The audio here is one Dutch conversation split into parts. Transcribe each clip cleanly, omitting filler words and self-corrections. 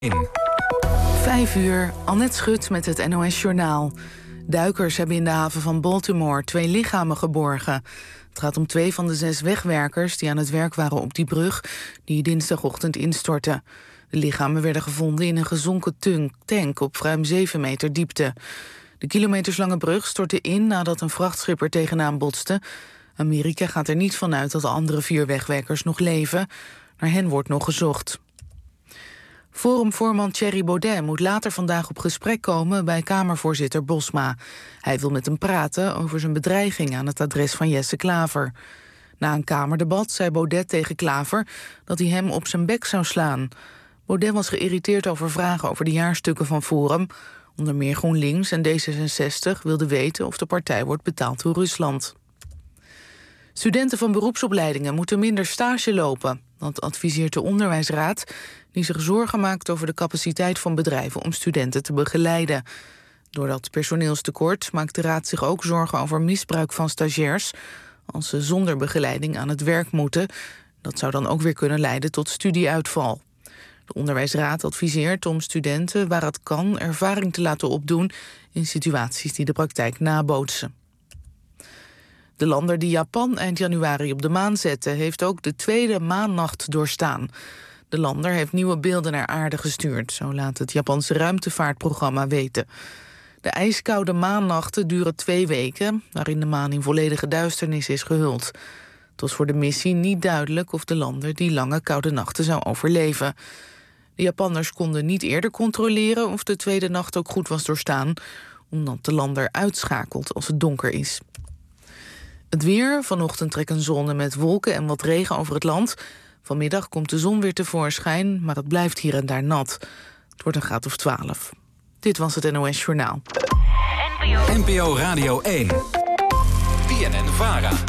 5 uur, Annette Schut met het NOS-journaal. Duikers hebben in de haven van Baltimore 2 lichamen geborgen. Het gaat om 2 van de 6 wegwerkers die aan het werk waren op die brug die dinsdagochtend instortte. De lichamen werden gevonden in een gezonken tank op ruim 7 meter diepte. De kilometerslange brug stortte in nadat een vrachtschip er tegenaan botste. Amerika gaat er niet van uit dat de andere 4 wegwerkers nog leven. Naar hen wordt nog gezocht. Forumvoorman Thierry Baudet moet later vandaag op gesprek komen bij Kamervoorzitter Bosma. Hij wil met hem praten over zijn bedreiging aan het adres van Jesse Klaver. Na een Kamerdebat zei Baudet tegen Klaver dat hij hem op zijn bek zou slaan. Baudet was geïrriteerd over vragen over de jaarstukken van Forum. Onder meer GroenLinks en D66 wilden weten of de partij wordt betaald door Rusland. Studenten van beroepsopleidingen moeten minder stage lopen. Dat adviseert de Onderwijsraad, die zich zorgen maakt over de capaciteit van bedrijven om studenten te begeleiden. Door dat personeelstekort maakt de raad zich ook zorgen over misbruik van stagiairs als ze zonder begeleiding aan het werk moeten. Dat zou dan ook weer kunnen leiden tot studieuitval. De Onderwijsraad adviseert om studenten waar het kan ervaring te laten opdoen in situaties die de praktijk nabootsen. De lander die Japan eind januari op de maan zette, heeft ook de 2e maannacht doorstaan. De lander heeft nieuwe beelden naar aarde gestuurd, zo laat het Japanse ruimtevaartprogramma weten. De ijskoude maannachten duren 2 weken, waarin de maan in volledige duisternis is gehuld. Het was voor de missie niet duidelijk of de lander die lange koude nachten zou overleven. De Japanners konden niet eerder controleren of de 2e nacht ook goed was doorstaan, omdat de lander uitschakelt als het donker is. Het weer, vanochtend trekken zonnen met wolken en wat regen over het land. Vanmiddag komt de zon weer tevoorschijn, maar het blijft hier en daar nat. Het wordt een graad of 12. Dit was het NOS Journaal. NPO Radio 1. BNN-VARA.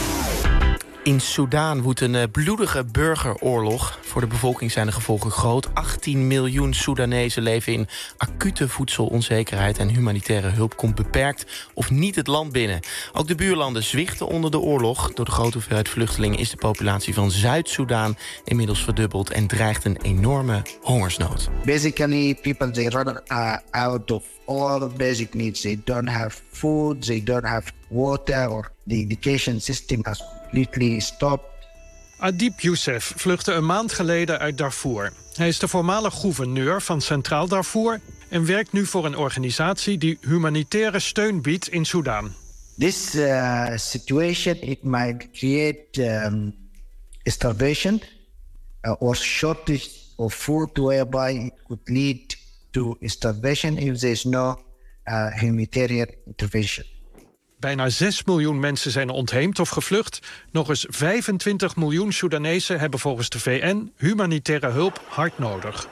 In Soedan woedt een bloedige burgeroorlog. Voor de bevolking zijn de gevolgen groot. 18 miljoen Soedanezen leven in acute voedselonzekerheid en humanitaire hulp komt beperkt of niet het land binnen. Ook de buurlanden zwichten onder de oorlog. Door de grote hoeveelheid vluchtelingen is de populatie van Zuid-Soedan inmiddels verdubbeld en dreigt een enorme hongersnood. Basically, people they run out of all basic needs. They don't have food, they don't have water, or the education system has completely stopped. Adib Youssef vluchtte een maand geleden uit Darfur. Hij is de voormalig gouverneur van Centraal Darfur en werkt nu voor een organisatie die humanitaire steun biedt in Soedan. This situation it might create starvation or shortage of food, whereby it could lead to starvation if there is no humanitarian intervention. Bijna 6 miljoen mensen zijn ontheemd of gevlucht. Nog eens 25 miljoen Soedanezen hebben volgens de VN humanitaire hulp hard nodig.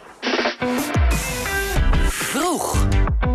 Vroeg.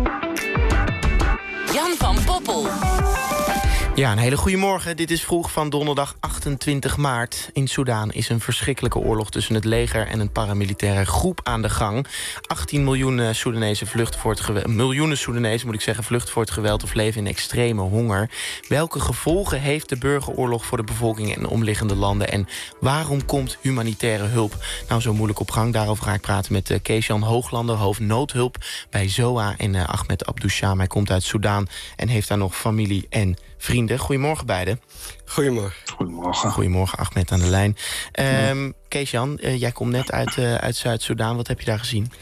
Jan van Poppel. Ja, een hele goede morgen. Dit is Vroeg van donderdag 28 maart. In Soedan is een verschrikkelijke oorlog tussen het leger en een paramilitaire groep aan de gang. 18 miljoen Soedanezen vluchten voor het geweld. Miljoenen Soedanezen, moet ik zeggen, vluchten voor het geweld of leven in extreme honger. Welke gevolgen heeft de burgeroorlog voor de bevolking in omliggende landen? En waarom komt humanitaire hulp nou zo moeilijk op gang? Daarover ga ik praten met Kees-Jan Hooglander, hoofd noodhulp bij ZOA, en Ahmed Abdousham. Hij komt uit Soedan en heeft daar nog familie en vrienden. Goedemorgen beiden. Goedemorgen. Goedemorgen, Ahmed aan de lijn. Kees-Jan, jij komt net uit Zuid-Soedan. Wat heb je daar gezien?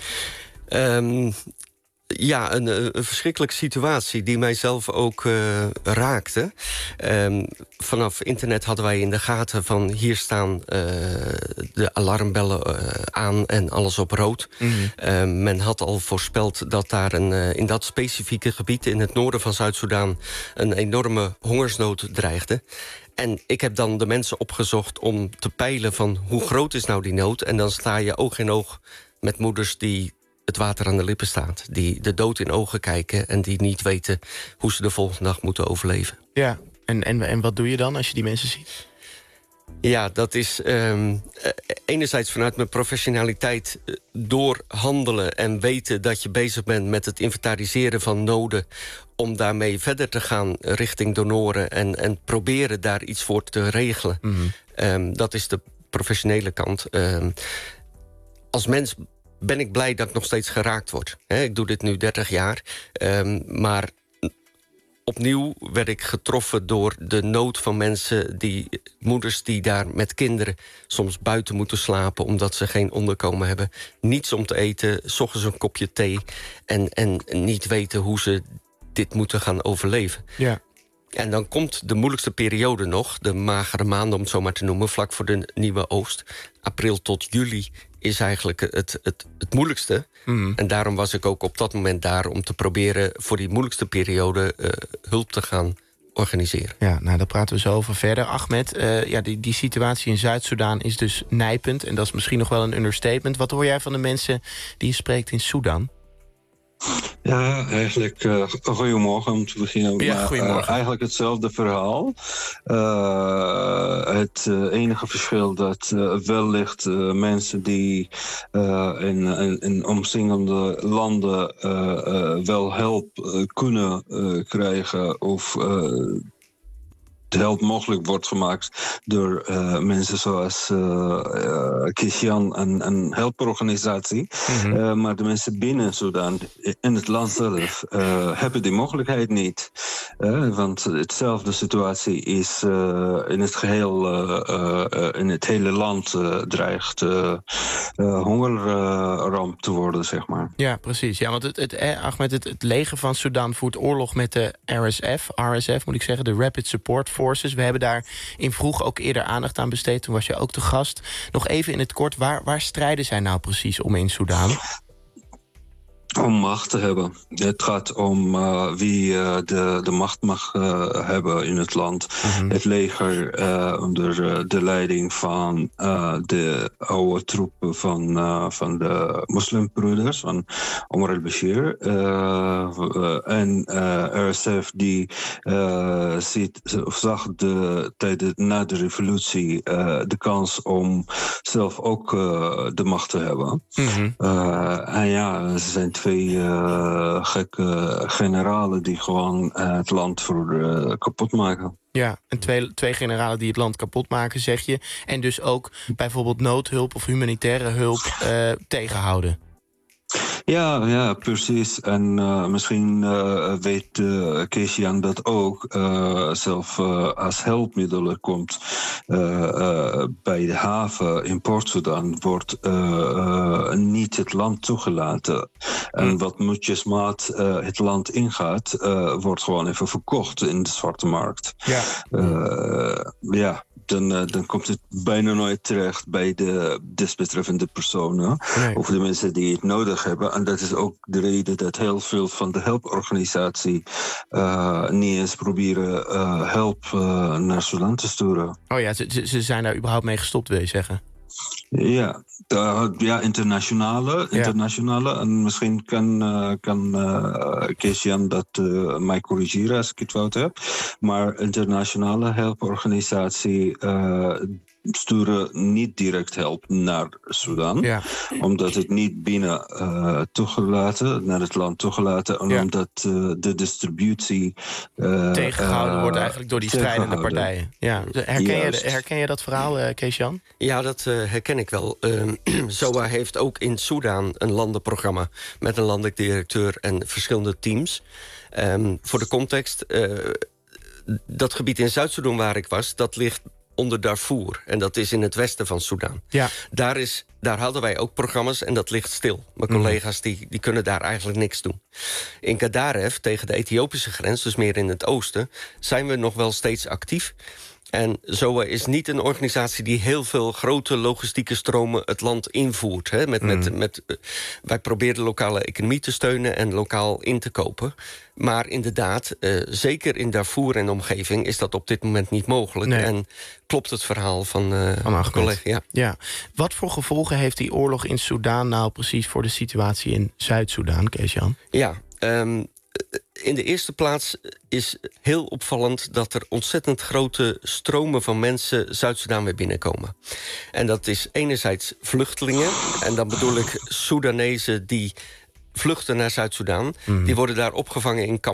Ja, een verschrikkelijke situatie die mijzelf ook raakte. Vanaf internet hadden wij in de gaten van hier staan de alarmbellen aan en alles op rood. Mm-hmm. Men had al voorspeld dat daar in dat specifieke gebied in het noorden van Zuid-Soedan een enorme hongersnood dreigde. En ik heb dan de mensen opgezocht om te peilen van hoe groot is nou die nood. En dan sta je oog in oog met moeders die het water aan de lippen staat. Die de dood in ogen kijken en die niet weten hoe ze de volgende dag moeten overleven. Ja, en wat doe je dan als je die mensen ziet? Ja, dat is enerzijds vanuit mijn professionaliteit doorhandelen en weten dat je bezig bent met het inventariseren van noden, om daarmee verder te gaan richting donoren en proberen daar iets voor te regelen. Mm-hmm. Dat is de professionele kant. Als mens ben ik blij dat ik nog steeds geraakt word. Ik doe dit nu 30 jaar, maar opnieuw werd ik getroffen door de nood van mensen, moeders die daar met kinderen soms buiten moeten slapen omdat ze geen onderkomen hebben, niets om te eten, 's ochtends een kopje thee en niet weten hoe ze dit moeten gaan overleven. Ja. En dan komt de moeilijkste periode nog, de magere maanden om het zo maar te noemen, vlak voor de nieuwe oogst. April tot juli is eigenlijk het moeilijkste. En daarom was ik ook op dat moment daar om te proberen voor die moeilijkste periode hulp te gaan organiseren. Ja, nou, daar praten we zo over verder. Ahmed, die situatie in Zuid-Soedan is dus nijpend en dat is misschien nog wel een understatement. Wat hoor jij van de mensen die je spreekt in Soedan? Ja, eigenlijk goedemorgen om te beginnen. Ja, goedemorgen. Eigenlijk hetzelfde verhaal. Het enige verschil dat wellicht mensen die in omsingende landen wel hulp kunnen krijgen of de hulp mogelijk wordt gemaakt door mensen zoals Keshan, een hulporganisatie. Maar de mensen binnen Sudan, in het land zelf, hebben die mogelijkheid niet. Want hetzelfde situatie is in het geheel, in het hele land dreigt hongerramp te worden, zeg maar. Ja, precies. Ja, want het leger van Sudan voert oorlog met de RSF moet ik zeggen, de Rapid Support Forces. We hebben daar in Vroeg ook eerder aandacht aan besteed. Toen was je ook te gast. Nog even in het kort, waar strijden zij nou precies om in Sudan? Om macht te hebben. Het gaat om wie de macht mag hebben in het land. Het leger onder de leiding van de oude troepen van de moslimbroeders, van Omar al-Bashir. En RSF die zag na de revolutie de kans om zelf ook de macht te hebben. En ja, ze zijn twee gekke generalen die gewoon het land voor kapot maken. Ja, en twee generalen die het land kapot maken, zeg je. En dus ook bijvoorbeeld noodhulp of humanitaire hulp tegenhouden. Ja, precies. En misschien weet Keshan dat ook zelf als hulpmiddelen komt. Bij de haven in Poort-Sudan wordt niet het land toegelaten. En wat moedjesmaat het land ingaat, wordt gewoon even verkocht in de zwarte markt. Dan komt het bijna nooit terecht bij de desbetreffende personen. Nee. Of de mensen die het nodig hebben. En dat is ook de reden dat heel veel van de hulporganisatie niet eens proberen hulp naar Sudan te sturen. Oh ja, ze zijn daar überhaupt mee gestopt, wil je zeggen? Ja, internationale. En misschien kan Keshan dat mij corrigeren als ik het fout heb. Maar internationale hulporganisatie sturen niet direct hulp naar Sudan. Ja. Omdat het niet binnen naar het land toegelaten. En omdat de distributie tegengehouden wordt eigenlijk door die strijdende partijen. Ja. Herken je dat verhaal, Keshan? Ja, dat herken ik wel. SOA heeft ook in Sudan een landenprogramma met een landelijk directeur en verschillende teams. Voor de context, dat gebied in Zuid-Soedan waar ik was, dat ligt onder Darfur. En dat is in het westen van Sudan. Ja. Daar hadden wij ook programma's en dat ligt stil. Mijn collega's die kunnen daar eigenlijk niks doen. In Gadaref, tegen de Ethiopische grens, dus meer in het oosten, zijn we nog wel steeds actief. En SOA is niet een organisatie die heel veel grote logistieke stromen het land invoert. Hè? Wij proberen de lokale economie te steunen en lokaal in te kopen. Maar inderdaad, zeker in Darfur en de omgeving is dat op dit moment niet mogelijk. Nee. En klopt het verhaal van een collega. Ja. Wat voor gevolgen heeft die oorlog in Sudan nou precies voor de situatie in Zuid-Soedan, Keshan? Ja, in de eerste plaats is heel opvallend dat er ontzettend grote stromen van mensen Zuid-Soedan weer binnenkomen. En dat is enerzijds vluchtelingen, en dan bedoel ik Soedanezen die vluchten naar Zuid-Soedan. Die worden daar opgevangen in kampen.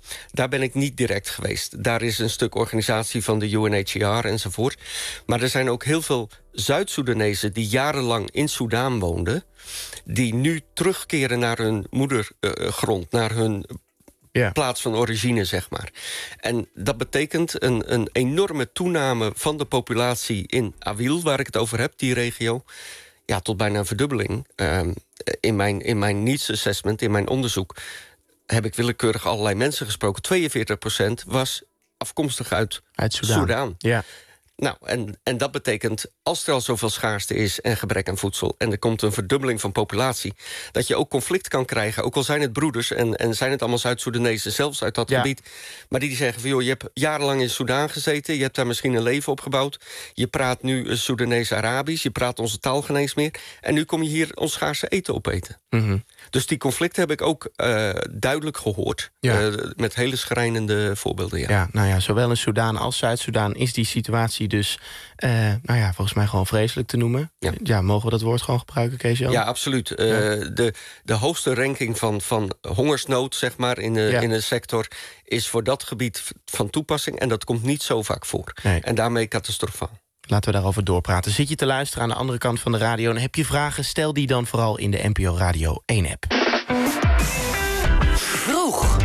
Daar ben ik niet direct geweest. Daar is een stuk organisatie van de UNHCR enzovoort. Maar er zijn ook heel veel Zuid-Soedanezen die jarenlang in Soedan woonden, die nu terugkeren naar hun moedergrond, naar hun plaats van origine, zeg maar. En dat betekent een enorme toename van de populatie in Awil, waar ik het over heb, die regio. Ja, tot bijna een verdubbeling. In mijn needs assessment, in mijn onderzoek, heb ik willekeurig allerlei mensen gesproken. 42% was afkomstig uit Soedan. Ja. Nou, en dat betekent, als er al zoveel schaarste is en gebrek aan voedsel, en er komt een verdubbeling van populatie, dat je ook conflict kan krijgen, ook al zijn het broeders en zijn het allemaal Zuid-Soedanezen, zelfs uit dat gebied, maar die zeggen van, joh, je hebt jarenlang in Soedan gezeten, je hebt daar misschien een leven opgebouwd, je praat nu Soedanees-Arabisch, je praat onze taal geen eens meer, en nu kom je hier ons schaarse eten opeten. Mm-hmm. Dus die conflicten heb ik ook duidelijk gehoord, met hele schrijnende voorbeelden. Ja, nou ja, zowel in Soedan als Zuid-Soedan is die situatie dus, volgens mij gewoon vreselijk te noemen. Ja, mogen we dat woord gewoon gebruiken, Kees-Jan? Ja, absoluut. De hoogste ranking van hongersnood, zeg maar, in de sector is voor dat gebied van toepassing. En dat komt niet zo vaak voor. Nee. En daarmee catastrofaal. Laten we daarover doorpraten. Zit je te luisteren aan de andere kant van de radio en heb je vragen? Stel die dan vooral in de NPO Radio 1-app. Vroeg.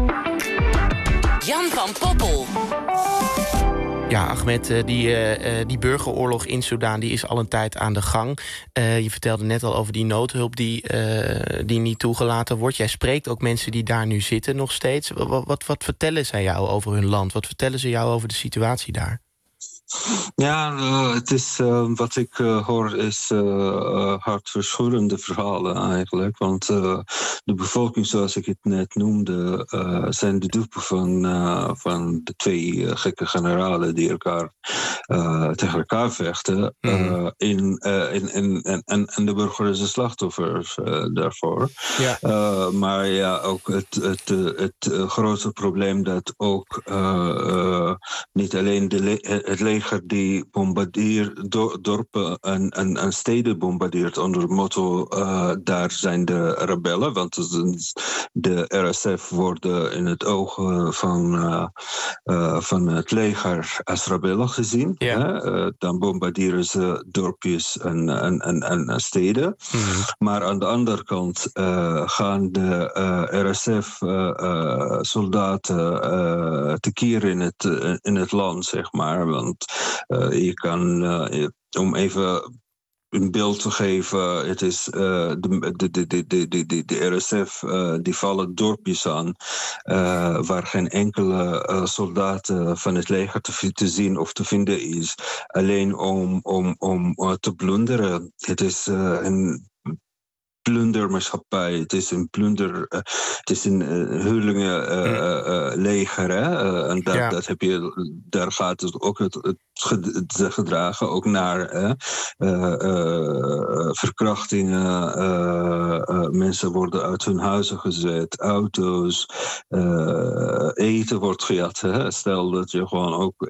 Jan van Poppel. Ja, Ahmed, die burgeroorlog in Soedan die is al een tijd aan de gang. Je vertelde net al over die noodhulp die niet toegelaten wordt. Jij spreekt ook mensen die daar nu zitten nog steeds. Wat vertellen zij jou over hun land? Wat vertellen ze jou over de situatie daar? Ja, het is wat ik hoor is hartverscheurende verhalen eigenlijk. Want de bevolking, zoals ik het net noemde, zijn de dupe van de twee gekke generalen die tegen elkaar vechten. En de burger is een slachtoffer daarvoor. Ja. Maar ja, ook het grote probleem dat ook niet alleen het leger die bombardeert dorpen en steden bombardeert onder het motto daar zijn de rebellen, want de RSF worden in het oog van het leger als rebellen gezien. Ja. Dan bombarderen ze dorpjes en steden. Mm-hmm. Maar aan de andere kant gaan de RSF soldaten tekeer in het land, zeg maar. Want je kan, om even een beeld te geven, het is de RSF die vallen dorpjes aan waar geen enkele soldaat van het leger te zien of te vinden is. Alleen om te plunderen. Het is een plundermaatschappij. Het is een het is een huurlingenleger. En dat heb je, daar gaat het ook het gedragen ook naar verkrachtingen. Mensen worden uit hun huizen gezet, auto's, eten wordt gejat. Stel dat je gewoon ook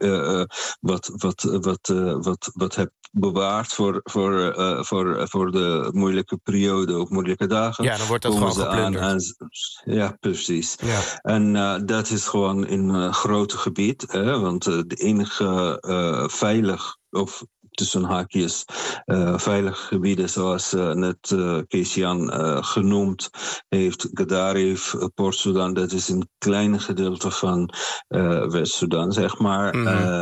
wat hebt bewaard voor de moeilijke periode of moeilijke dagen. Ja, dan wordt dat gewoon geplunderd. Ja, precies. Ja. En dat is gewoon in een groot gebied. Want de enige veilig, of tussen haakjes, veilige gebieden, zoals net Kees-Jan genoemd heeft, Gadarif, Port-Sudan, dat is een klein gedeelte van West-Sudan, zeg maar.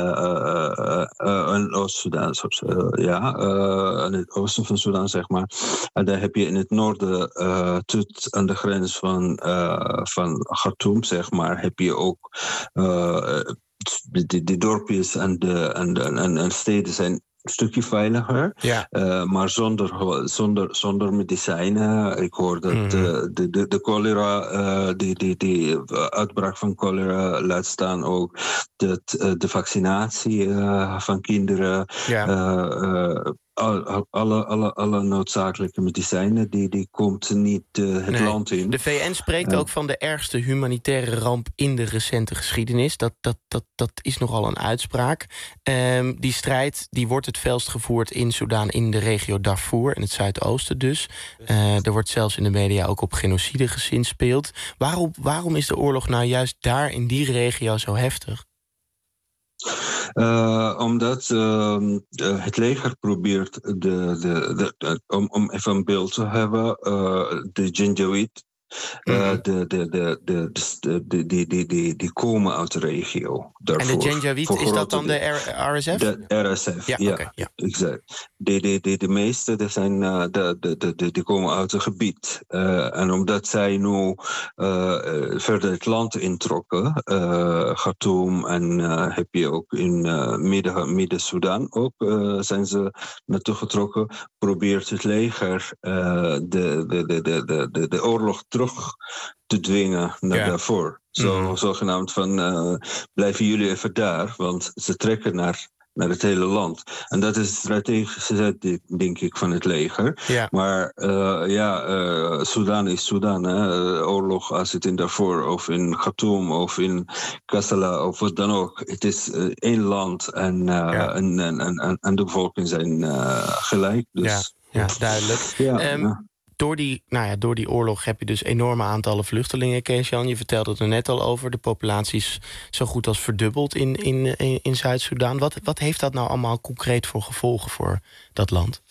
En Oost-Sudan, en het oosten van Sudan, zeg maar. En daar heb je in het noorden, tot aan de grens van Khartoum, zeg maar, heb je ook die dorpjes en steden zijn een stukje veiliger, maar zonder medicijnen. Ik hoor dat de cholera, die uitbraak van cholera, laat staan ook dat de vaccinatie van kinderen alle noodzakelijke medicijnen, die komt niet het land in. De VN spreekt ook van de ergste humanitaire ramp in de recente geschiedenis. Dat is nogal een uitspraak. Die strijd die wordt het felst gevoerd in Soedan, in de regio Darfur, in het zuidoosten dus. Er wordt zelfs in de media ook op genocide gezinspeeld. Waarom is de oorlog nou juist daar in die regio zo heftig? Omdat het leger probeert om even een beeld te hebben, de Janjaweed, die komen uit de regio. Daarvoor. En de Janjaweed, is dat dan de RSF? De RSF, ja. Okay, ja. Exact. De meeste die komen uit het gebied. En omdat zij nu verder het land introkken, Khartoum en heb je ook in Midden-Sudan ook zijn ze naartoe getrokken, probeert het leger de oorlog terug te dwingen naar daarvoor. Zogenaamd van blijven jullie even daar, want ze trekken naar het hele land. En dat is strategisch, denk ik, van het leger. Ja. Maar Sudan is Sudan. Oorlog, als het in Darfur of in Khartoum of in Kassala of wat dan ook. Het is één land en de bevolking zijn gelijk. Dus, ja, duidelijk. Door die oorlog heb je dus enorme aantallen vluchtelingen, Kees-Jan. Je vertelde het er net al over. De populatie is zo goed als verdubbeld in Zuid-Soedan. Wat heeft dat nou allemaal concreet voor gevolgen voor dat land?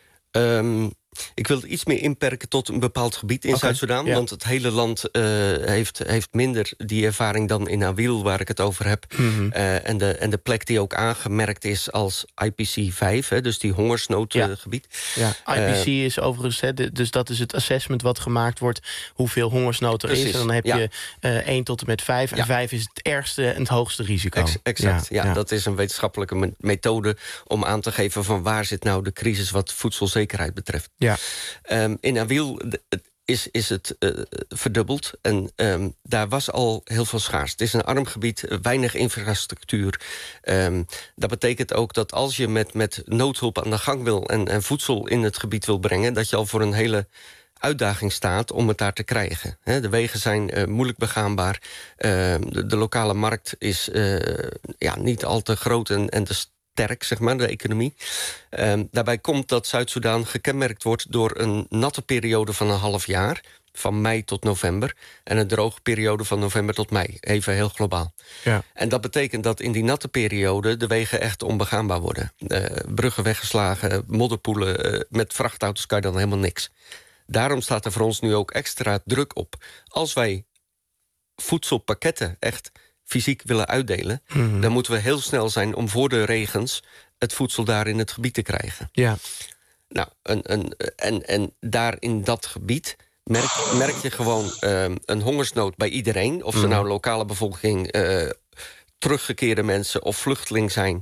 Ik wil het iets meer inperken tot een bepaald gebied in Zuid-Soedan. Ja. Want het hele land heeft minder die ervaring dan in Awil, waar ik het over heb. Mm-hmm. En de plek die ook aangemerkt is als IPC 5, dus die hongersnoodgebied. IPC is overigens, dus dat is het assessment wat gemaakt wordt, hoeveel hongersnood er is. En dan heb je 1 tot en met 5. En 5 is het ergste en het hoogste risico. Exact, dat is een wetenschappelijke methode om aan te geven van waar zit nou de crisis wat voedselzekerheid betreft. Ja. In Awil is het verdubbeld en daar was al heel veel schaars. Het is een arm gebied, weinig infrastructuur. Dat betekent ook dat als je met noodhulp aan de gang wil en voedsel in het gebied wil brengen, dat je al voor een hele uitdaging staat om het daar te krijgen. De wegen zijn moeilijk begaanbaar. De lokale markt is niet al te groot en sterk, zeg maar, de economie. Daarbij komt dat Zuid-Soedan gekenmerkt wordt door een natte periode van een half jaar, van mei tot november, en een droge periode van november tot mei, even heel globaal. Ja. En dat betekent dat in die natte periode de wegen echt onbegaanbaar worden. Bruggen weggeslagen, modderpoelen, met vrachtauto's kan je dan helemaal niks. Daarom staat er voor ons nu ook extra druk op. Als wij voedselpakketten echt fysiek willen uitdelen, dan moeten we heel snel zijn om voor de regens het voedsel daar in het gebied te krijgen. Ja. Nou, en daar in dat gebied merk je gewoon een hongersnood bij iedereen. Of ze nou lokale bevolking, teruggekeerde mensen of vluchteling zijn.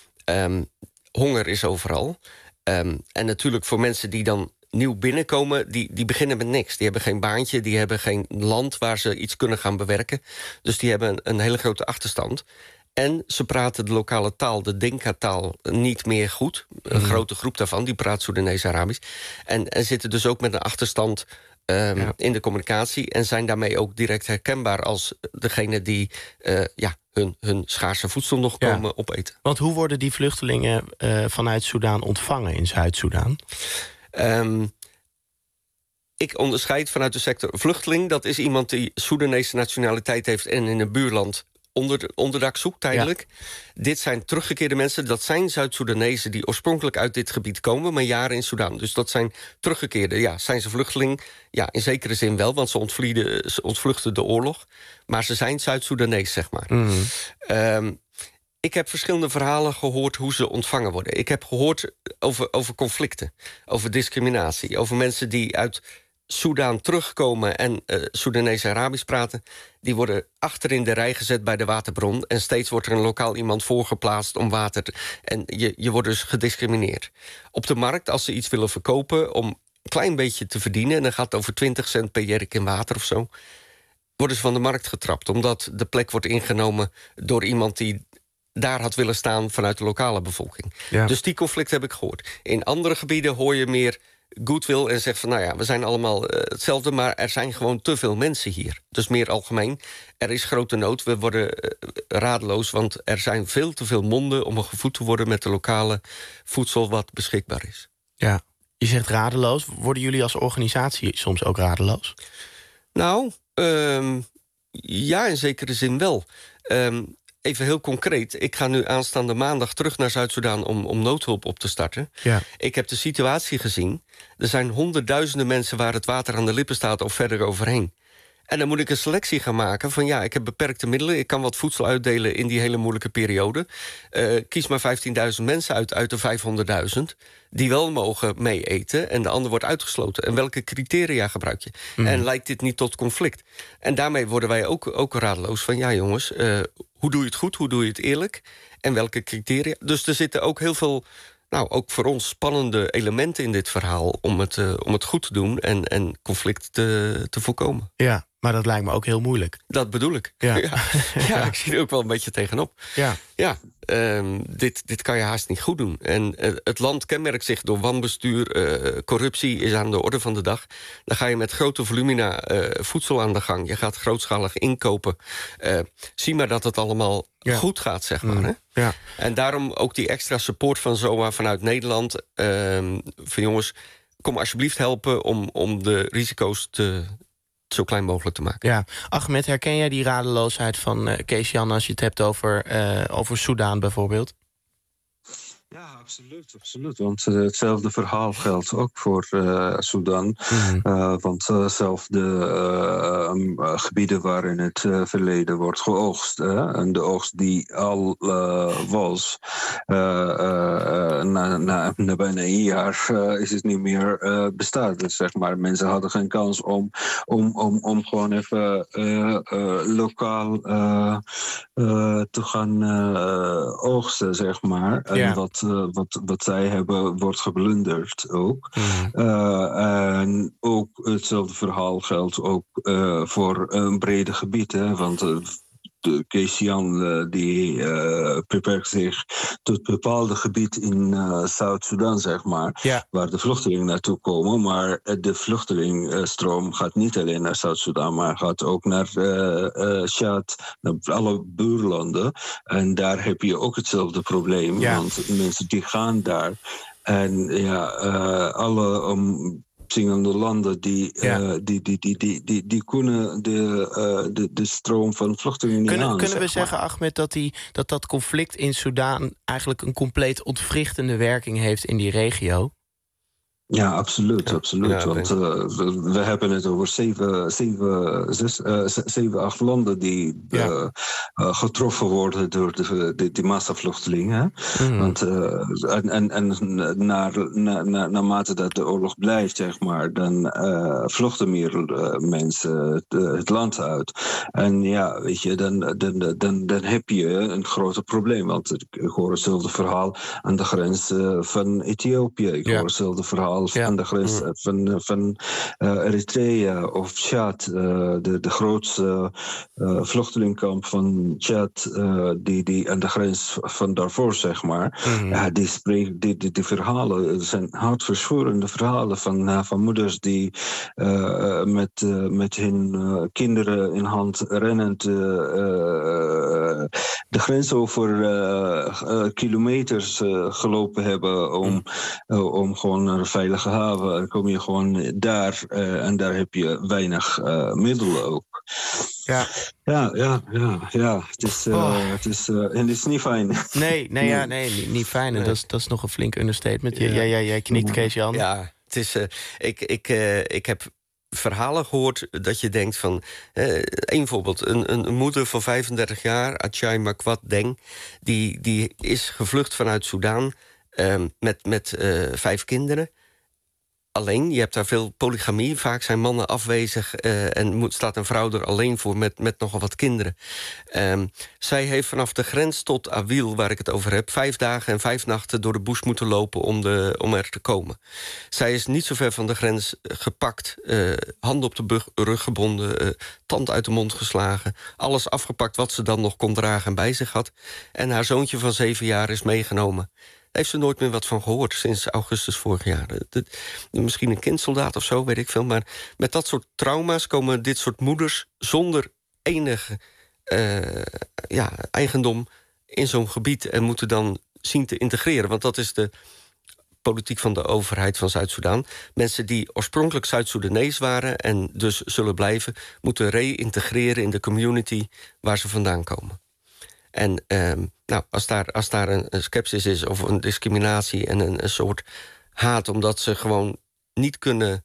Honger is overal. En natuurlijk voor mensen die dan nieuw binnenkomen, die beginnen met niks. Die hebben geen baantje, die hebben geen land waar ze iets kunnen gaan bewerken. Dus die hebben een hele grote achterstand. En ze praten de lokale taal, de Dinka-taal, niet meer goed. Een grote groep daarvan, die praat Soedanees-Arabisch. En zitten dus ook met een achterstand in de communicatie en zijn daarmee ook direct herkenbaar als degene die hun schaarse voedsel nog komen opeten. Want hoe worden die vluchtelingen vanuit Soedan ontvangen in Zuid-Soedan? Ik onderscheid vanuit de sector vluchteling. Dat is iemand die Soedanese nationaliteit heeft en in een buurland onderdak zoekt tijdelijk. Ja. Dit zijn teruggekeerde mensen. Dat zijn Zuid-Soedanezen die oorspronkelijk uit dit gebied komen, maar jaren in Soedan. Dus dat zijn teruggekeerde. Ja, zijn ze vluchteling? Ja, in zekere zin wel, want ze ontvluchten de oorlog. Maar ze zijn Zuid-Soedanees, zeg maar. Mm-hmm. Ik heb verschillende verhalen gehoord hoe ze ontvangen worden. Ik heb gehoord over conflicten, over discriminatie, over mensen die uit Soedan terugkomen en Soedanees-Arabisch praten. Die worden achter in de rij gezet bij de waterbron en steeds wordt er een lokaal iemand voorgeplaatst om water en je wordt dus gediscrimineerd. Op de markt, als ze iets willen verkopen om een klein beetje te verdienen, en dan gaat het over 20 cent per jerrycan water of zo, worden ze van de markt getrapt, omdat de plek wordt ingenomen door iemand die daar had willen staan vanuit de lokale bevolking. Ja. Dus die conflict heb ik gehoord. In andere gebieden hoor je meer goodwill en zegt van, nou ja, we zijn allemaal hetzelfde, maar er zijn gewoon te veel mensen hier. Dus meer algemeen, er is grote nood, we worden radeloos, want er zijn veel te veel monden om gevoed te worden met de lokale voedsel wat beschikbaar is. Ja, je zegt radeloos. Worden jullie als organisatie soms ook radeloos? Nou, ja, in zekere zin wel. Even heel concreet, ik ga nu aanstaande maandag terug naar Zuid-Soedan om noodhulp op te starten. Ja. Ik heb de situatie gezien. Er zijn honderdduizenden mensen waar het water aan de lippen staat of verder overheen. En dan moet ik een selectie gaan maken van, ja, ik heb beperkte middelen, ik kan wat voedsel uitdelen in die hele moeilijke periode. Kies maar 15.000 mensen uit de 500.000... die wel mogen mee eten en de ander wordt uitgesloten. En welke criteria gebruik je? En leidt dit niet tot conflict? En daarmee worden wij ook radeloos van, ja jongens, hoe doe je het goed, hoe doe je het eerlijk? En welke criteria? Dus er zitten ook heel veel, nou, ook voor ons spannende elementen in dit verhaal om het goed te doen en conflict te voorkomen. Ja, maar dat lijkt me ook heel moeilijk. Dat bedoel ik. Ja. Ja, ik zie er ook wel een beetje tegenop. Ja. Dit kan je haast niet goed doen. En het land kenmerkt zich door wanbestuur. Corruptie is aan de orde van de dag. Dan ga je met grote volumina voedsel aan de gang. Je gaat grootschalig inkopen. Zie maar dat het allemaal goed gaat, zeg maar. Hè? Ja. En daarom ook die extra support van ZOA vanuit Nederland. Van jongens, kom alsjeblieft helpen om de risico's zo klein mogelijk te maken. Ja. Ahmed, herken jij die radeloosheid van Kees-Jan als je het hebt over Soedan bijvoorbeeld? Ja, absoluut. Want hetzelfde verhaal geldt ook voor Soedan. Want zelfs de gebieden waar in het verleden wordt geoogst, en de oogst die al was, na bijna een jaar is het niet meer bestaat. Dus zeg maar, mensen hadden geen kans om gewoon even lokaal te gaan oogsten, zeg maar. En wat zij hebben, wordt geblunderd ook. En ook hetzelfde verhaal geldt ook voor een brede gebied. Hè? Want de Kees-Jan die beperkt zich tot een bepaalde gebied in Zuid-Soedan, zeg maar, waar de vluchtelingen naartoe komen. Maar de vluchtelingstroom gaat niet alleen naar Zuid-Soedan, maar gaat ook naar Chad, naar alle buurlanden. En daar heb je ook hetzelfde probleem, want mensen die gaan daar. En alle omringende landen die kunnen de stroom van vluchtelingen niet aan. Kunnen we zeggen, Ahmed, dat conflict in Soedan eigenlijk een compleet ontwrichtende werking heeft in die regio? Ja, absoluut. Ja, want we hebben het over 7, 8 landen die getroffen worden door die massavluchtelingen. Want naarmate dat de oorlog blijft, zeg maar, dan vluchten meer mensen het land uit. En ja, weet je, dan heb je een groot probleem. Want ik hoor hetzelfde verhaal aan de grens van Ethiopië. Ik hoor hetzelfde verhaal aan de grens van Eritrea of Chad. De grootste vluchtelingkamp van Chad, die aan de grens van Darfur, zeg maar. Die verhalen zijn hartverscheurende verhalen van moeders die met hun kinderen in hand rennend de grens over kilometers gelopen hebben om gewoon naar een veilige haven. En kom je gewoon daar en daar heb je weinig middelen ook. Ja. Het is niet fijn. Nee, niet fijn. En dat is nog een flink understatement. Jij knikt, Kees-Jan. Ja, het is. Ik heb verhalen gehoord dat je denkt van... Een voorbeeld, een moeder van 35 jaar, Achai Makwat Deng... die is gevlucht vanuit Soedan met 5 kinderen. alleen. Je hebt daar veel polygamie. Vaak zijn mannen afwezig en staat een vrouw er alleen voor met nogal wat kinderen. Zij heeft vanaf de grens tot Awil, waar ik het over heb, 5 dagen en 5 nachten door de bush moeten lopen om er te komen. Zij is niet zo ver van de grens gepakt, handen op de rug gebonden, tand uit de mond geslagen, alles afgepakt wat ze dan nog kon dragen en bij zich had. En haar zoontje van 7 jaar is meegenomen. Daar heeft ze nooit meer wat van gehoord sinds augustus vorig jaar. Misschien een kindsoldaat of zo, weet ik veel. Maar met dat soort trauma's komen dit soort moeders zonder enige eigendom in zo'n gebied en moeten dan zien te integreren. Want dat is de politiek van de overheid van Zuid-Soedan. Mensen die oorspronkelijk Zuid-Soedanees waren en dus zullen blijven, moeten reïntegreren in de community waar ze vandaan komen. En als daar een scepsis is of een discriminatie en een soort haat, omdat ze gewoon niet kunnen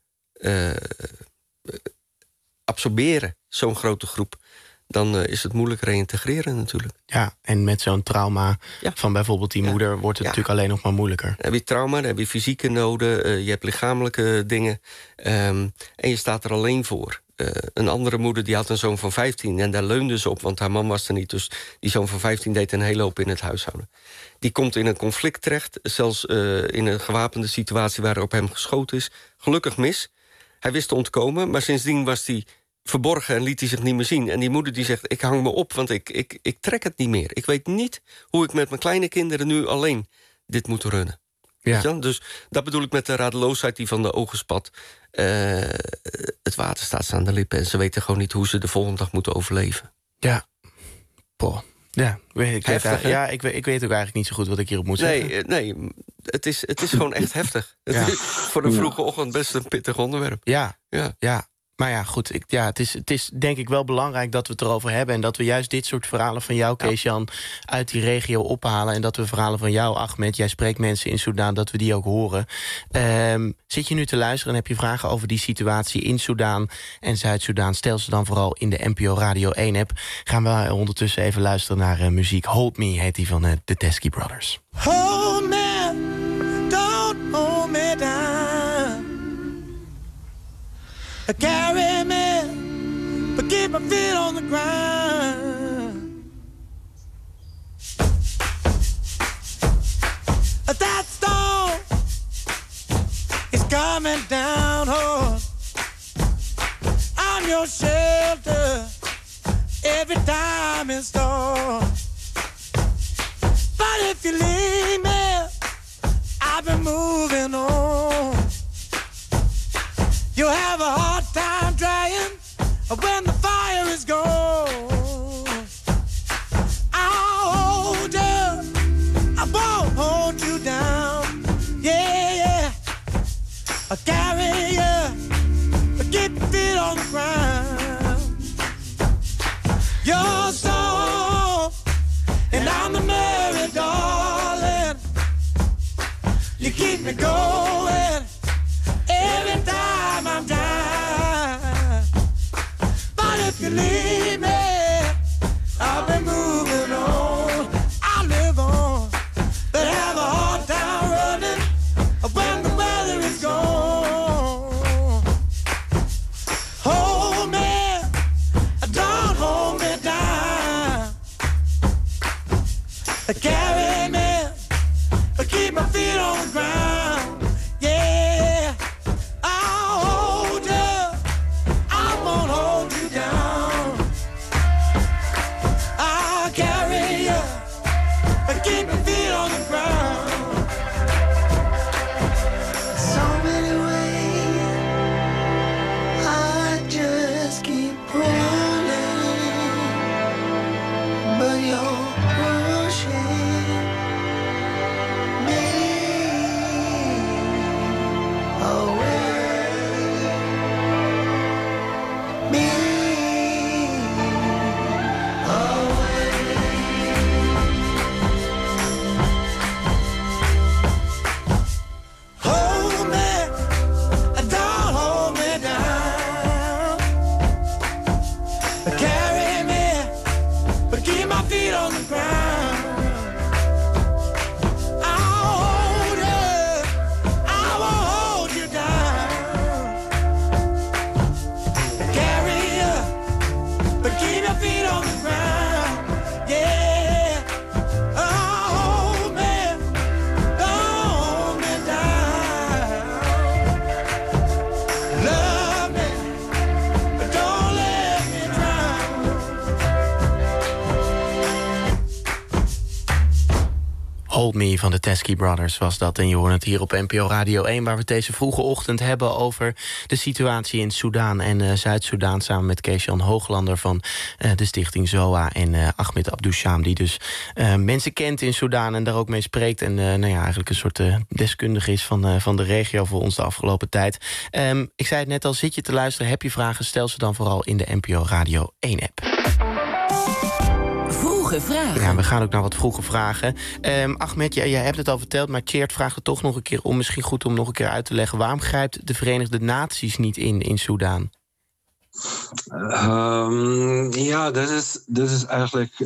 absorberen, zo'n grote groep, dan is het moeilijk reïntegreren natuurlijk. Ja, en met zo'n trauma van bijvoorbeeld die moeder wordt het natuurlijk alleen nog maar moeilijker. Dan heb je trauma, dan heb je fysieke noden, je hebt lichamelijke dingen en je staat er alleen voor. Een andere moeder die had een zoon van 15 en daar leunde ze op, want haar man was er niet. Dus die zoon van 15 deed een hele hoop in het huishouden. Die komt in een conflict terecht, zelfs in een gewapende situatie waar er op hem geschoten is. Gelukkig mis. Hij wist te ontkomen, maar sindsdien was hij verborgen en liet hij zich niet meer zien. En die moeder die zegt, ik hang me op, want ik trek het niet meer. Ik weet niet hoe ik met mijn kleine kinderen nu alleen dit moet runnen. Ja. Dus dat bedoel ik met de radeloosheid die van de ogen spat. Het water staat ze aan de lippen en ze weten gewoon niet hoe ze de volgende dag moeten overleven. Ja. Poh. Ja, ik weet ook eigenlijk niet zo goed wat ik hierop moet zeggen. Nee, het is gewoon echt heftig. Het is voor een vroege ochtend best een pittig onderwerp. Ja. Maar ja, goed, het is denk ik wel belangrijk dat we het erover hebben en dat we juist dit soort verhalen van jou, Kees-Jan, uit die regio ophalen en dat we verhalen van jou, Ahmed, jij spreekt mensen in Soedan, dat we die ook horen. Zit je nu te luisteren en heb je vragen over die situatie in Soedan en Zuid-Soedan, stel ze dan vooral in de NPO Radio 1-app. Gaan we ondertussen even luisteren naar muziek. Hold Me heet die van de Teskey Brothers. Hold me, don't hold me down. Carry me, but keep my feet on the ground. That storm is coming down hard. I'm your shelter every time it storms. But if you leave me, I've been moving on. You'll have a hard time drying when the fire is gone. I'll hold you, I won't hold you down. Yeah. I'll carry you, but keep your feet on the ground. You're soft, and I'm the merry darling. You keep me going every time I'm down. But if you leave me, I'll be moving on. I live on, but have a hard time running when the weather is gone. Hold me, don't hold me down. Carry me, but keep my feet on the ground. Yeah. Keep your feet on the ground. So many ways I just keep running, but you're pushing me away. Me away. On the ground, I'll hold you, I won't hold you down. Hold Me van de Teskey Brothers was dat. En je hoort het hier op NPO Radio 1... waar we het deze vroege ochtend hebben over de situatie in Soedan en Zuid-Soedan... samen met Kees-Jan Hooglander van de stichting ZOA... en Ahmed Abdoucham, die dus mensen kent in Soedan... en daar ook mee spreekt. En eigenlijk een soort deskundige is van de regio voor ons de afgelopen tijd. Ik zei het net al, zit je te luisteren, heb je vragen... stel ze dan vooral in de NPO Radio 1-app. Vragen. Ja, we gaan ook naar wat vroege vragen. Ahmed, jij hebt het al verteld, maar Tjeerd vraagt het toch nog een keer om. Misschien goed om nog een keer uit te leggen. Waarom grijpt de Verenigde Naties niet in Soedan? Dat is eigenlijk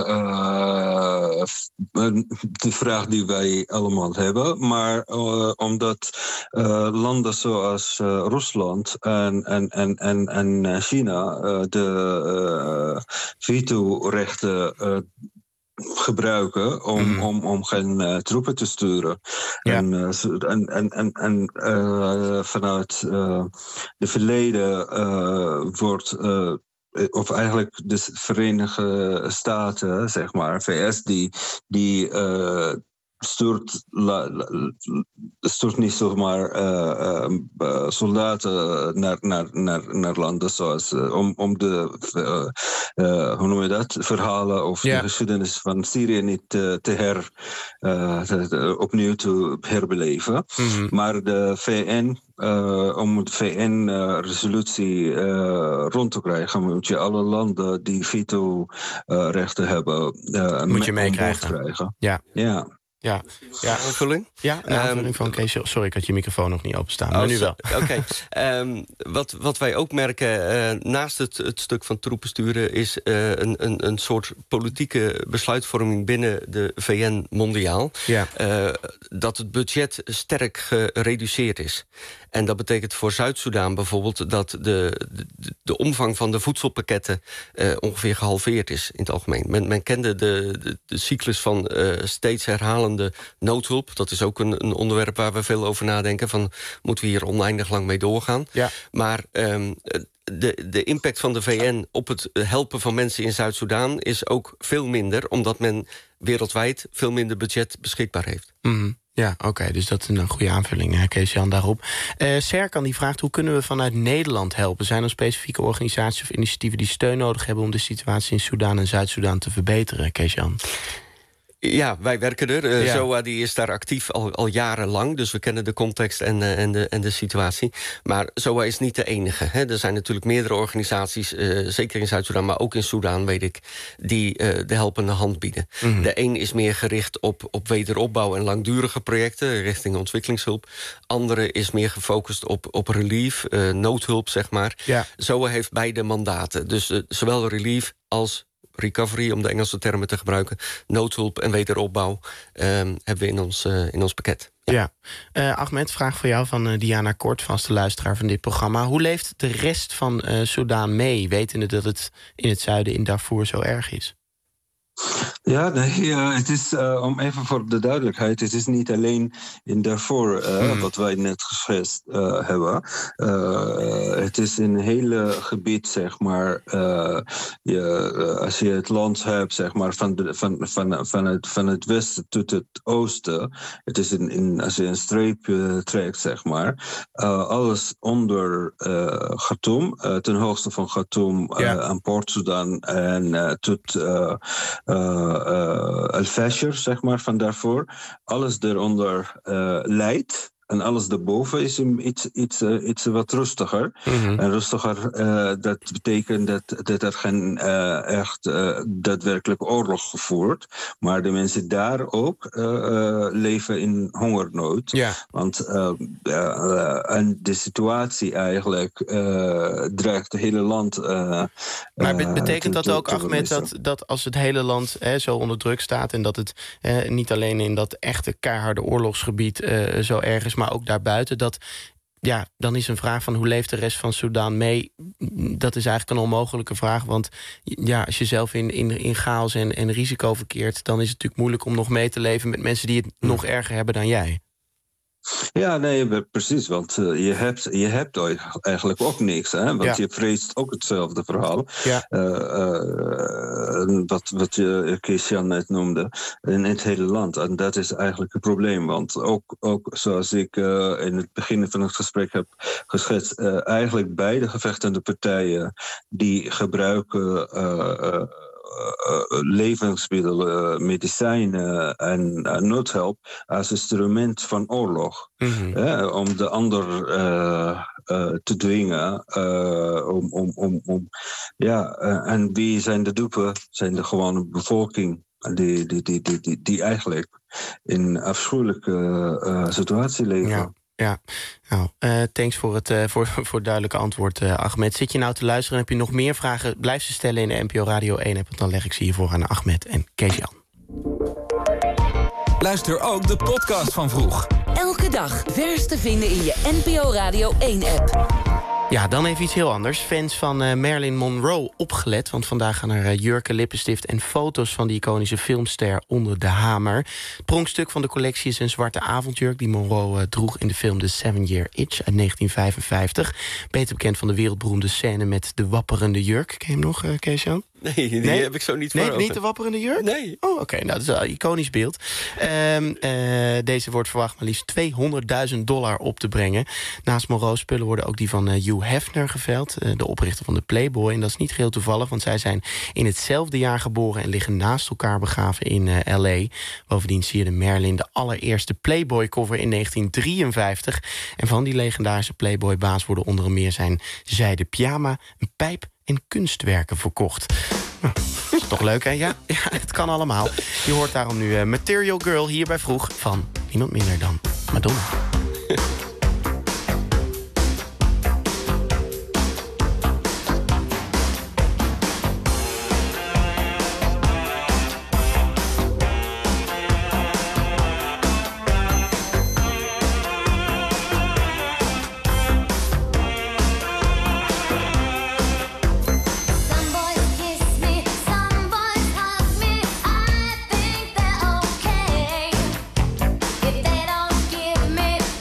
de vraag die wij allemaal hebben. Maar omdat landen zoals Rusland en China de veto-rechten gebruiken om geen troepen te sturen. Ja. En vanuit de verleden wordt... of eigenlijk de Verenigde Staten, zeg maar, VS, die stuurt niet zomaar soldaten naar landen zoals om de hoe noem je dat, verhalen of de geschiedenis van Syrië niet opnieuw te herbeleven. Maar de VN, om de VN-resolutie rond te krijgen, moet je alle landen die veto-rechten hebben moet je meekrijgen. Ja, aanvulling? Ja, een aanvulling van Kees. Sorry, ik had je microfoon nog niet openstaan, maar nu wel. Oké. Wat wij ook merken, naast het stuk van troepen sturen... is een soort politieke besluitvorming binnen de VN mondiaal. Ja. Dat het budget sterk gereduceerd is. En dat betekent voor Zuid-Soedan bijvoorbeeld... dat de omvang van de voedselpakketten ongeveer gehalveerd is in het algemeen. Men kende de cyclus van steeds herhalende noodhulp. Dat is ook een onderwerp waar we veel over nadenken. Van, moeten we hier oneindig lang mee doorgaan? Ja. Maar de impact van de VN op het helpen van mensen in Zuid-Soedan... is ook veel minder, omdat men wereldwijd veel minder budget beschikbaar heeft. Mm-hmm. Ja, oké, dus dat is een goede aanvulling, Kees-Jan, daarop. Serkan die vraagt, hoe kunnen we vanuit Nederland helpen? Zijn er specifieke organisaties of initiatieven die steun nodig hebben... om de situatie in Soedan en Zuid-Soedan te verbeteren, Kees-Jan? Ja, wij werken er. ZOA die is daar actief al jarenlang. Dus we kennen de context en de situatie. Maar ZOA is niet de enige. Hè. Er zijn natuurlijk meerdere organisaties, zeker in Zuid-Soedan... maar ook in Soedan, weet ik, die de helpende hand bieden. Mm-hmm. De een is meer gericht op wederopbouw en langdurige projecten... richting ontwikkelingshulp. Andere is meer gefocust op relief, noodhulp, zeg maar. Ja. ZOA heeft beide mandaten. Dus zowel relief als... recovery, om de Engelse termen te gebruiken... noodhulp en wederopbouw hebben we in ons pakket. Ja. Ahmed, vraag voor jou van Diana Kort, vaste luisteraar van dit programma. Hoe leeft de rest van Soedan mee, wetende dat het in het zuiden in Darfur zo erg is? Ja, het is, om even voor de duidelijkheid... het is niet alleen in Darfur wat wij net geschetst hebben. Het is in een hele gebied, zeg maar... als je het land hebt, zeg maar... van het westen tot het oosten... het is als je een streep trekt, zeg maar... alles onder Khartoum, ten hoogste van Khartoum... aan Poort-Sudan en tot... Al-Fasher, zeg maar, van daarvoor. Alles eronder leidt. En alles daarboven is iets wat rustiger. Mm-hmm. En rustiger, dat betekent dat er geen echt daadwerkelijk oorlog gevoerd. Maar de mensen daar ook leven in hongernood. Yeah. Want en de situatie eigenlijk dreigt het hele land... maar betekent dat ook, Ahmed, dat als het hele land zo onder druk staat... en dat het niet alleen in dat echte keiharde oorlogsgebied zo erg is... maar ook daarbuiten, dan is een vraag van hoe leeft de rest van Soedan mee? Dat is eigenlijk een onmogelijke vraag, want als je zelf in chaos en risico verkeert... dan is het natuurlijk moeilijk om nog mee te leven met mensen die het nog erger hebben dan jij. Ja, nee, precies, want je hebt eigenlijk ook niks, hè? Want je vreest ook hetzelfde verhaal. Ja. wat Kees-Jan net noemde, in het hele land. En dat is eigenlijk het probleem. Want ook zoals ik in het begin van het gesprek heb geschetst, eigenlijk beide gevechtende partijen die gebruiken levensmiddelen, medicijnen en noodhulp als instrument van oorlog. Om de ander te dwingen. En wie zijn de dupe? Zijn de gewone bevolking die eigenlijk in een afschuwelijke situatie leven. Ja. Nou, thanks voor het duidelijke antwoord, Ahmed. Zit je nou te luisteren en heb je nog meer vragen? Blijf ze stellen in de NPO Radio 1-app, want dan leg ik ze hiervoor aan Ahmed en Kees-Jan. Luister ook de podcast van Vroeg. Elke dag vers te vinden in je NPO Radio 1-app. Ja, dan even iets heel anders. Fans van Marilyn Monroe opgelet, want vandaag gaan er jurken, lippenstift en foto's van die iconische filmster onder de hamer. Het pronkstuk van de collectie is een zwarte avondjurk die Monroe droeg in de film The 7-Year Itch uit 1955. Beter bekend van de wereldberoemde scène met de wapperende jurk. Ken je hem nog, Kees-Jan? Nee, die heb ik zo niet voor ogen. Niet de wapperende jurk? Nee. Oh, oké. Nou, dat is een iconisch beeld. Deze wordt verwacht maar liefst $200.000 op te brengen. Naast Monroe's spullen worden ook die van Hugh Hefner geveild, de oprichter van de Playboy. En dat is niet geheel toevallig, want zij zijn in hetzelfde jaar geboren en liggen naast elkaar begraven in L.A. Bovendien sierde Marilyn de allereerste Playboy-cover in 1953. En van die legendarische Playboy-baas worden onder meer zijn zijden pyjama, een pijp en kunstwerken verkocht. Nou, dat is toch leuk, hè? Ja, het kan allemaal. Je hoort daarom nu Material Girl hier bij Vroeg van niemand minder dan Madonna. If they don't give me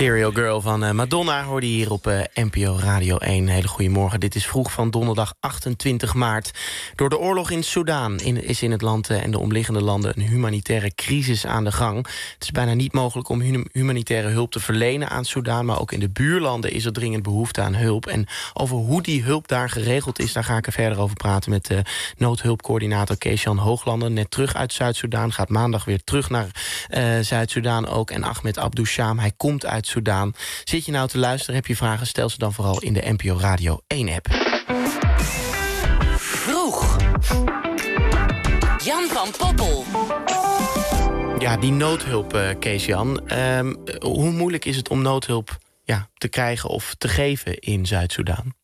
Stereo Girl van Madonna hoorde je hier op NPO Radio 1. Hele goede morgen. Dit is vroeg van donderdag 28 maart. Door de oorlog in Soedan is in het land en de omliggende landen een humanitaire crisis aan de gang. Het is bijna niet mogelijk om humanitaire hulp te verlenen aan Soedan, maar ook in de buurlanden is er dringend behoefte aan hulp. En over hoe die hulp daar geregeld is, daar ga ik er verder over praten met noodhulpcoördinator Kees-Jan Hooglander. Net terug uit Zuid-Soedan, gaat maandag weer terug naar Zuid-Soedan ook. En Ahmed Abdousham, hij komt uit Soedan. Zit je nou te luisteren, heb je vragen, stel ze dan vooral in de NPO Radio 1-app. Vroeg. Jan van Poppel. Ja, die noodhulp, Kees-Jan. Hoe moeilijk is het om noodhulp te krijgen of te geven in Zuid-Soedan?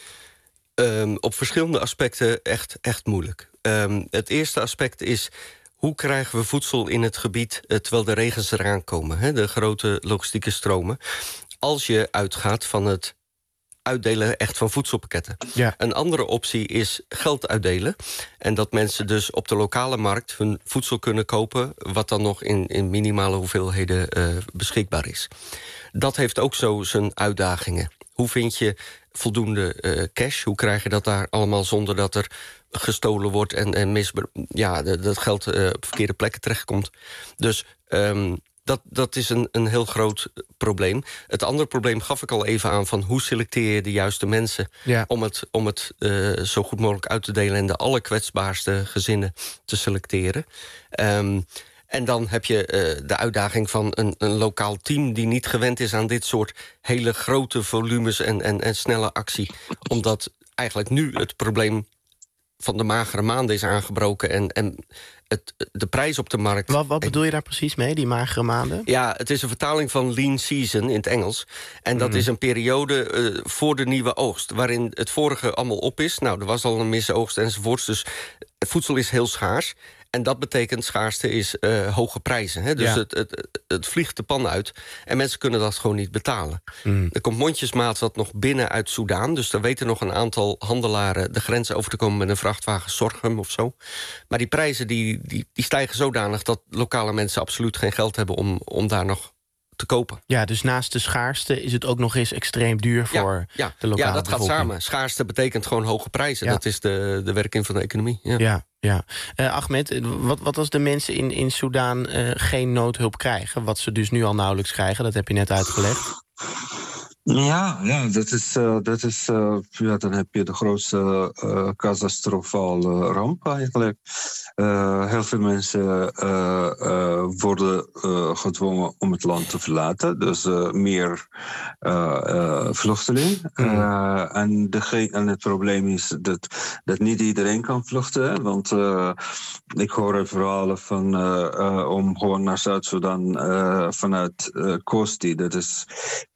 Op verschillende aspecten echt moeilijk. Het eerste aspect is: hoe krijgen we voedsel in het gebied terwijl de regens eraan komen? Hè? De grote logistieke stromen. Als je uitgaat van het uitdelen echt van voedselpakketten. Ja. Een andere optie is geld uitdelen. En dat mensen dus op de lokale markt hun voedsel kunnen kopen, wat dan nog in minimale hoeveelheden beschikbaar is. Dat heeft ook zo zijn uitdagingen. Hoe vind je voldoende cash? Hoe krijg je dat daar allemaal zonder dat er gestolen wordt en dat geld op verkeerde plekken terechtkomt? Dus dat is een heel groot probleem. Het andere probleem gaf ik al even aan, van hoe selecteer je de juiste mensen om het zo goed mogelijk uit te delen en de allerkwetsbaarste gezinnen te selecteren. En dan heb je de uitdaging van een lokaal team die niet gewend is aan dit soort hele grote volumes en snelle actie. Omdat eigenlijk nu het probleem van de magere maanden is aangebroken en de prijs op de markt. Wat bedoel je daar precies mee, die magere maanden? Ja, het is een vertaling van lean season in het Engels. En dat is een periode voor de nieuwe oogst, waarin het vorige allemaal op is. Nou, er was al een misoogst enzovoorts, dus het voedsel is heel schaars. En dat betekent schaarste is hoge prijzen. Hè? Dus het vliegt de pan uit. En mensen kunnen dat gewoon niet betalen. Er komt mondjesmaat wat nog binnen uit Soedan. Dus daar weten nog een aantal handelaren de grens over te komen met een vrachtwagen sorghum of zo. Maar die prijzen die stijgen zodanig dat lokale mensen absoluut geen geld hebben om daar nog te kopen. Ja, dus naast de schaarste is het ook nog eens extreem duur voor de lokale bevolking. Ja, dat gaat samen. Schaarste betekent gewoon hoge prijzen. Ja. Dat is de werking van de economie. Ja. Ahmed, wat als de mensen in Soedan geen noodhulp krijgen? Wat ze dus nu al nauwelijks krijgen, dat heb je net uitgelegd. Ja, dan heb je de grootste catastrofale ramp eigenlijk. Heel veel mensen worden gedwongen om het land te verlaten. Dus meer vluchtelingen. En het probleem is dat niet iedereen kan vluchten. Want ik hoor verhalen van om gewoon naar Zuid-Soedan vanuit Kosti. Dat is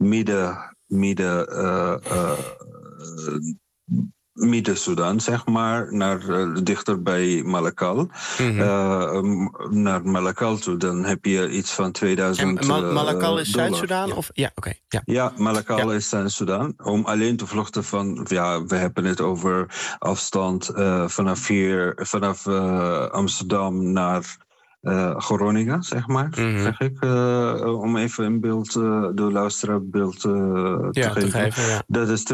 Midden-Soedan, zeg maar, naar dichter bij Malakal. Naar Malakal toe, dan heb je iets van 2000 Malakal is Zuid-Soedan? Ja. Ja, Malakal is Zuid-Soedan. Om alleen te vluchten van, we hebben het over afstand vanaf Amsterdam naar Groningen, zeg maar. Zeg ik, om even in beeld, de luisteraar beeld te geven. Dat is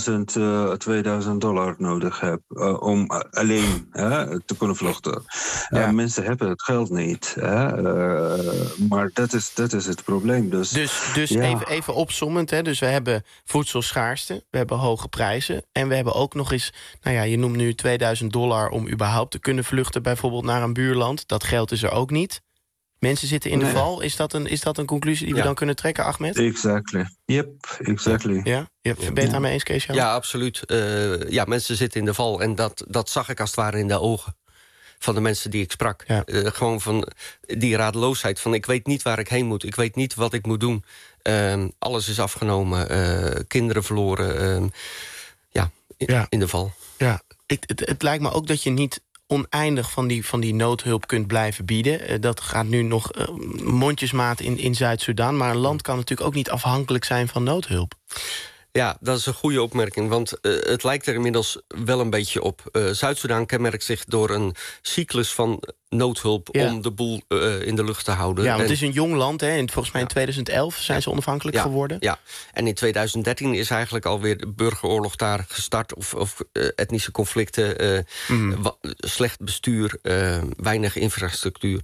$2000 nodig heb om alleen te kunnen vluchten. Mensen hebben het geld niet. Maar dat is het probleem. Dus even opzommend. Dus we hebben voedselschaarste, we hebben hoge prijzen en we hebben ook nog eens, je noemt nu $2000 om überhaupt te kunnen vluchten, bijvoorbeeld naar een buurland. Dat geld is er ook niet. Mensen zitten in de val. Is dat een conclusie die we dan kunnen trekken, Ahmed? Exactly. Yep, exactly. Ja? Ben je het daarmee eens, Kees-Jan? Ja, absoluut. Mensen zitten in de val. En dat zag ik als het ware in de ogen van de mensen die ik sprak. Ja. Gewoon van die radeloosheid van ik weet niet waar ik heen moet. Ik weet niet wat ik moet doen. Alles is afgenomen. Kinderen verloren. In de val. Ja. Het lijkt me ook dat je niet oneindig van die noodhulp kunt blijven bieden. Dat gaat nu nog mondjesmaat in Zuid-Soedan. Maar een land kan natuurlijk ook niet afhankelijk zijn van noodhulp. Ja, dat is een goede opmerking, want het lijkt er inmiddels wel een beetje op. Zuid-Soedan kenmerkt zich door een cyclus van noodhulp om de boel in de lucht te houden. Ja, want het is een jong land, hè? Volgens mij in 2011 zijn ze onafhankelijk geworden. Ja, en in 2013 is eigenlijk alweer de burgeroorlog daar gestart, of etnische conflicten, slecht bestuur, weinig infrastructuur.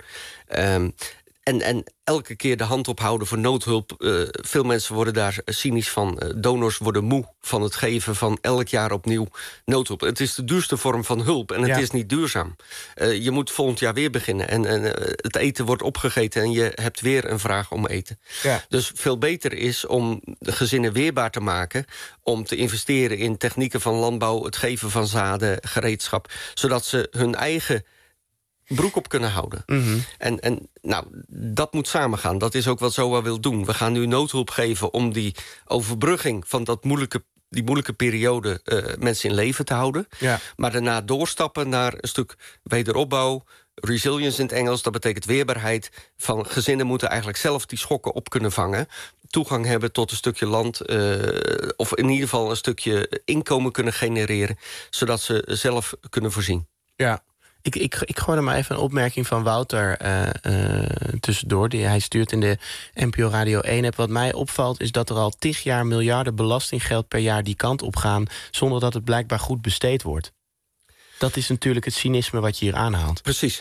En elke keer de hand ophouden voor noodhulp. Veel mensen worden daar cynisch van. Donors worden moe van het geven van elk jaar opnieuw noodhulp. Het is de duurste vorm van hulp en het is niet duurzaam. Je moet volgend jaar weer beginnen. En het eten wordt opgegeten en je hebt weer een vraag om eten. Ja. Dus veel beter is om de gezinnen weerbaar te maken, om te investeren in technieken van landbouw, het geven van zaden, gereedschap, zodat ze hun eigen broek op kunnen houden. En dat moet samengaan. Dat is ook wat ZOA wil doen. We gaan nu noodhulp geven om die overbrugging van die moeilijke periode mensen in leven te houden. Ja. Maar daarna doorstappen naar een stuk wederopbouw, resilience in het Engels, dat betekent weerbaarheid. Van gezinnen moeten eigenlijk zelf die schokken op kunnen vangen, toegang hebben tot een stukje land, of in ieder geval een stukje inkomen kunnen genereren, zodat ze zelf kunnen voorzien. Ja. Ik gooi er maar even een opmerking van Wouter tussendoor. Hij stuurt in de NPO Radio 1-app. Wat mij opvalt is dat er al 10 jaar miljarden belastinggeld per jaar die kant op gaan, zonder dat het blijkbaar goed besteed wordt. Dat is natuurlijk het cynisme wat je hier aanhaalt. Precies.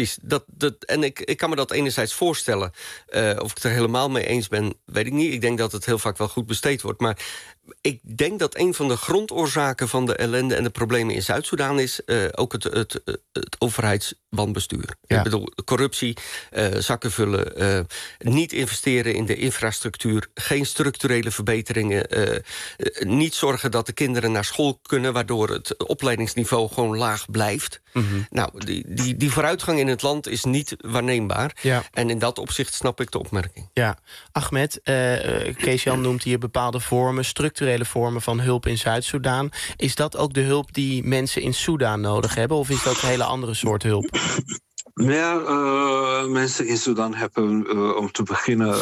En ik kan me dat enerzijds voorstellen. Of ik het er helemaal mee eens ben, weet ik niet. Ik denk dat het heel vaak wel goed besteed wordt. Maar ik denk dat een van de grondoorzaken van de ellende en de problemen in Zuid-Soedan is ook het overheidswanbestuur. Ja. Ik bedoel, corruptie, zakken vullen, niet investeren in de infrastructuur, geen structurele verbeteringen, niet zorgen dat de kinderen naar school kunnen, waardoor het opleidingsniveau gewoon laag blijft. Nou, die vooruitgang in het land is niet waarneembaar. Ja. En in dat opzicht snap ik de opmerking. Ja, Ahmed, Kees-Jan noemt hier bepaalde vormen, structurele vormen van hulp in Zuid-Soedan. Is dat ook de hulp die mensen in Soedan nodig hebben, of is dat een hele andere soort hulp? Ja, mensen in Sudan hebben, om te beginnen,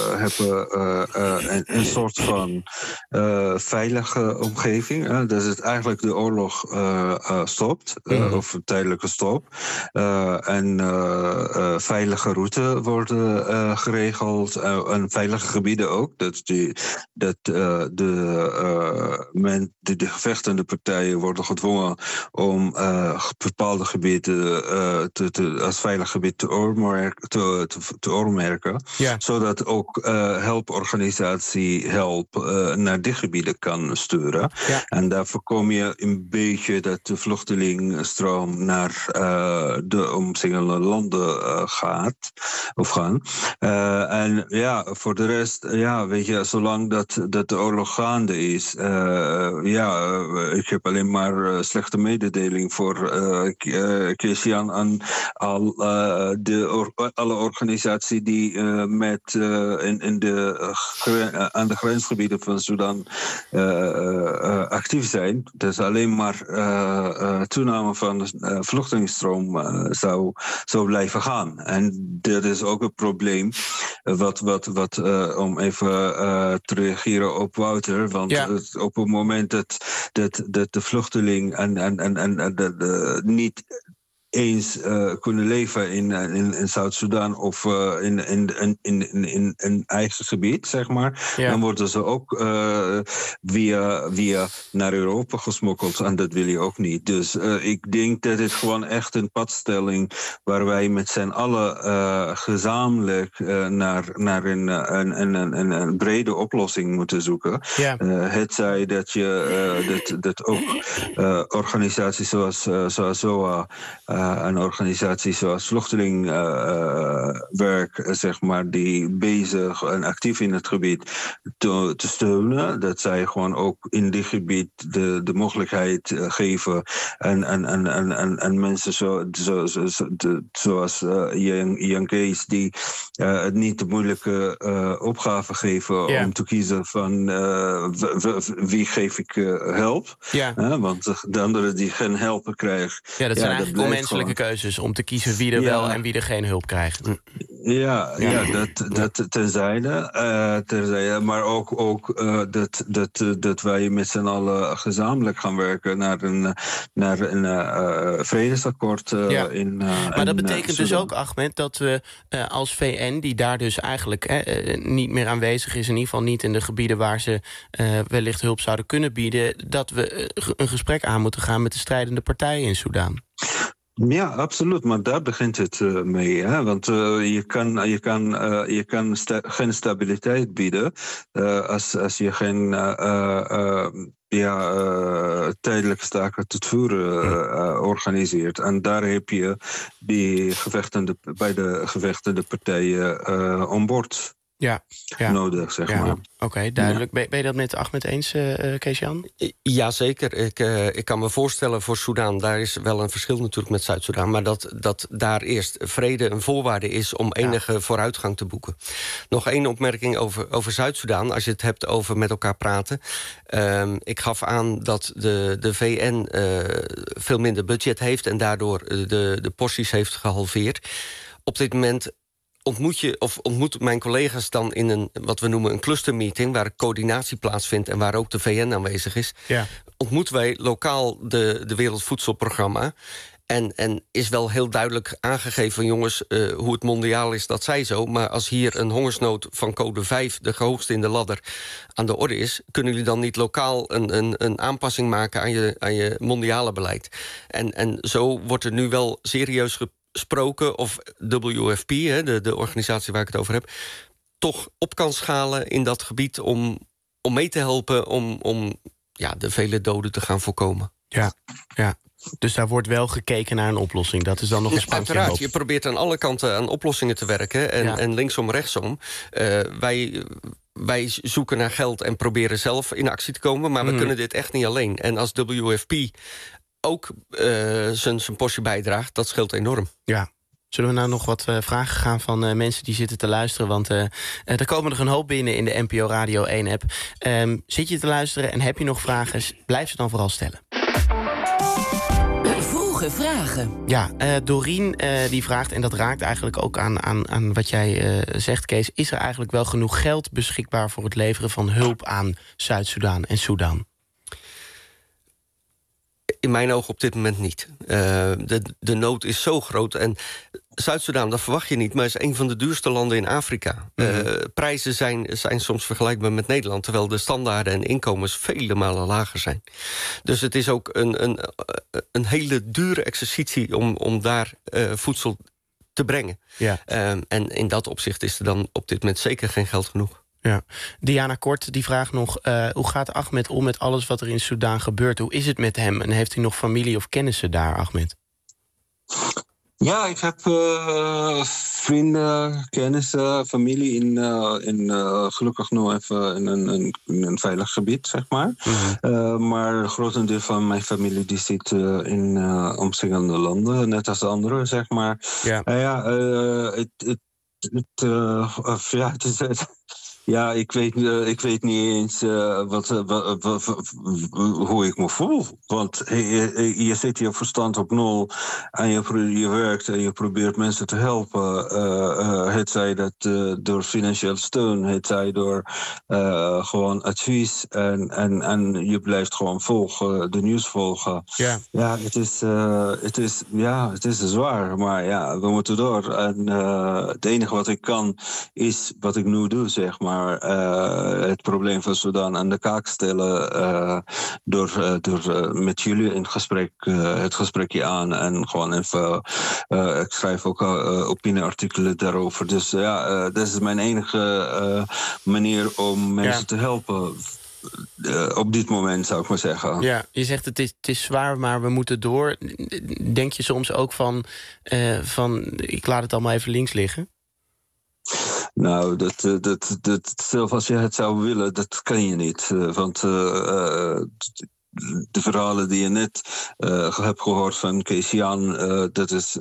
een soort van veilige omgeving. Dat het eigenlijk de oorlog stopt, of een tijdelijke stop. En veilige routes worden geregeld, en veilige gebieden ook. De gevechtende partijen worden gedwongen om bepaalde gebieden als veilig gebied te oormerken, zodat ook hulporganisatie naar die gebieden kan sturen. Ja. En daar voorkom je een beetje dat de vluchtelingenstroom naar de omringende landen gaan. En ja, voor de rest, weet je, zolang dat de oorlog gaande is, ik heb alleen maar slechte mededeling voor Kees-Jan aan alle organisaties die aan de grensgebieden van Sudan actief zijn. Dus alleen maar toename van de vluchtelingenstroom zou blijven gaan. En dat is ook een probleem om even te reageren op Wouter. Want op het moment dat de vluchteling en niet eens kunnen leven in Zuid-Soedan of in een eigen gebied, zeg maar. Ja. Dan worden ze ook via naar Europa gesmokkeld. En dat wil je ook niet. Dus ik denk dat het gewoon echt een padstelling waar wij met z'n allen gezamenlijk naar een brede oplossing moeten zoeken. Ja. Het zij dat je dat ook organisaties zoals ZOA, een organisatie zoals Vluchtelingwerk, zeg maar, die bezig en actief in het gebied te steunen. Dat zij gewoon ook in dit gebied de mogelijkheid geven en mensen zoals Jan Kees, die het niet de moeilijke opgave geven om te kiezen van wie geef ik hulp. Ja. Want de anderen die geen hulp krijgen. Ja, dat zijn eigenlijk onmenselijke keuzes om te kiezen wie er wel en wie er geen hulp krijgt. Ja, dat terzijde. Maar ook dat wij met z'n allen gezamenlijk gaan werken naar een vredesakkoord. Maar dat betekent dus ook, Ahmed, dat we als VN, die daar dus eigenlijk niet meer aanwezig is, in ieder geval niet in de gebieden waar ze wellicht hulp zouden kunnen bieden, dat we een gesprek aan moeten gaan met de strijdende partijen in Soedan. Ja, absoluut. Maar daar begint het mee. Hè? Want je kan geen stabiliteit bieden als je geen tijdelijke staken tot vuren organiseert. En daar heb je die beide gevechtende partijen aan boord nodig, zeg maar. Oké, duidelijk. Ben je dat met Ahmed eens, Kees-Jan? Jazeker. Ik kan me voorstellen voor Soedan, daar is wel een verschil natuurlijk met Zuid-Soedan, maar dat daar eerst vrede een voorwaarde is om enige vooruitgang te boeken. Nog één opmerking over Zuid-Soedan, als je het hebt over met elkaar praten. Ik gaf aan dat de VN veel minder budget heeft en daardoor de porties heeft gehalveerd. Op dit moment ontmoeten mijn collega's dan in wat we noemen een clustermeeting, waar coördinatie plaatsvindt en waar ook de VN aanwezig is. Ja. Ontmoeten wij lokaal de Wereldvoedselprogramma. En is wel heel duidelijk aangegeven van jongens, hoe het mondiaal is, dat zij zo. Maar als hier een hongersnood van code 5, de hoogste in de ladder, aan de orde is, kunnen jullie dan niet lokaal een aanpassing maken aan je mondiale beleid? En zo wordt er nu wel serieus gesproken of WFP, de organisatie waar ik het over heb, toch op kan schalen in dat gebied om mee te helpen om de vele doden te gaan voorkomen. Ja. Dus daar wordt wel gekeken naar een oplossing. Dat is dan nog een spansje. Uiteraard, je probeert aan alle kanten aan oplossingen te werken. En linksom, rechtsom. Wij zoeken naar geld en proberen zelf in actie te komen. Maar we kunnen dit echt niet alleen. En als WFP ook zijn portie bijdraagt, dat scheelt enorm. Ja. Zullen we nou nog wat vragen gaan van mensen die zitten te luisteren? Want er komen nog een hoop binnen in de NPO Radio 1-app. Zit je te luisteren en heb je nog vragen? Blijf ze dan vooral stellen. Vroege vragen. Ja, Dorien die vraagt, en dat raakt eigenlijk ook aan wat jij zegt, Kees. Is er eigenlijk wel genoeg geld beschikbaar voor het leveren van hulp aan Zuid-Soedan en Soedan? In mijn ogen op dit moment niet. De nood is zo groot. En Zuid-Soedan, dat verwacht je niet, maar is een van de duurste landen in Afrika. Prijzen zijn soms vergelijkbaar met Nederland, terwijl de standaarden en inkomens vele malen lager zijn. Dus het is ook een hele dure exercitie om daar voedsel te brengen. Ja. En in dat opzicht is er dan op dit moment zeker geen geld genoeg. Ja. Diana Kort die vraagt nog, hoe gaat Ahmed om met alles wat er in Soedan gebeurt? Hoe is het met hem? En heeft hij nog familie of kennissen daar, Ahmed? Ja, ik heb vrienden, kennissen, familie in gelukkig nog even in een veilig gebied, zeg maar. Maar een groot deel van mijn familie die zit in omstrengelde landen, net als de anderen, zeg maar. Het is... Ja, ik weet niet eens hoe ik me voel. Want je zet je verstand op nul en je werkt en je probeert mensen te helpen. Het zij dat door financieel steun, het zij door gewoon advies. En je blijft gewoon volgen, de nieuws volgen. Ja, het is zwaar, maar ja, we moeten door. En het enige wat ik kan is wat ik nu doe, zeg maar. Het probleem van Sudan aan de kaak stellen door met jullie in gesprek, het gesprekje aan en gewoon even, ik schrijf ook opinieartikelen daarover. Dus dat is mijn enige manier om mensen te helpen. Op dit moment zou ik maar zeggen. Ja, je zegt het is zwaar, maar we moeten door. Denk je soms ook van ik laat het allemaal even links liggen? Nou, dat zelf als je het zou willen, dat kan je niet. Want de verhalen die je net hebt gehoord van Kees-Jan, dat is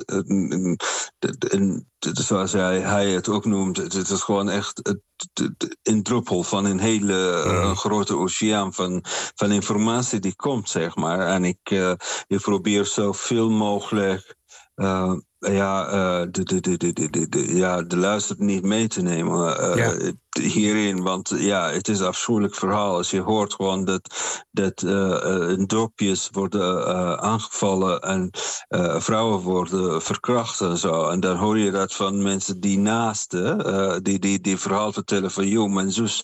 zoals hij het ook noemt, het is gewoon echt een druppel van een hele grote oceaan van informatie die komt, zeg maar. En ik probeer zoveel mogelijk de luisteraar niet mee te nemen hierin. Want het is een afschuwelijk verhaal. Als je hoort gewoon dat dorpjes worden aangevallen en vrouwen worden verkracht en zo. En dan hoor je dat van mensen die naasten, die verhaal vertellen van mijn zus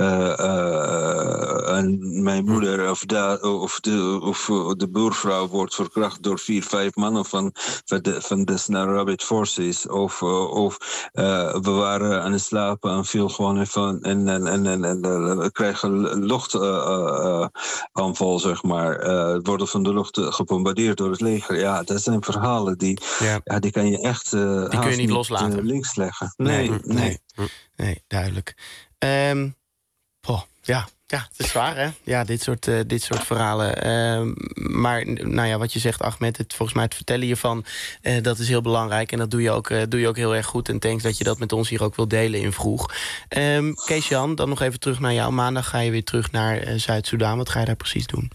en mijn moeder of de buurvrouw wordt verkracht door 4-5 mannen van de Snare Rabbit Forces. Of we waren aan het slapen en viel gewoon even en we krijgen luchtaanval, zeg maar. Worden van de lucht gebombardeerd door het leger. Ja, dat zijn verhalen die kan je echt die kun je niet loslaten. Links leggen. Nee, duidelijk. Ja, het is zwaar, hè? Ja, dit soort verhalen. Maar nou ja, wat je zegt, Ahmed, volgens mij het vertellen hiervan, dat is heel belangrijk. En dat doe je ook heel erg goed. En thanks dat je dat met ons hier ook wil delen in Vroeg. Kees-Jan, dan nog even terug naar jou. Maandag ga je weer terug naar Zuid-Soedan. Wat ga je daar precies doen?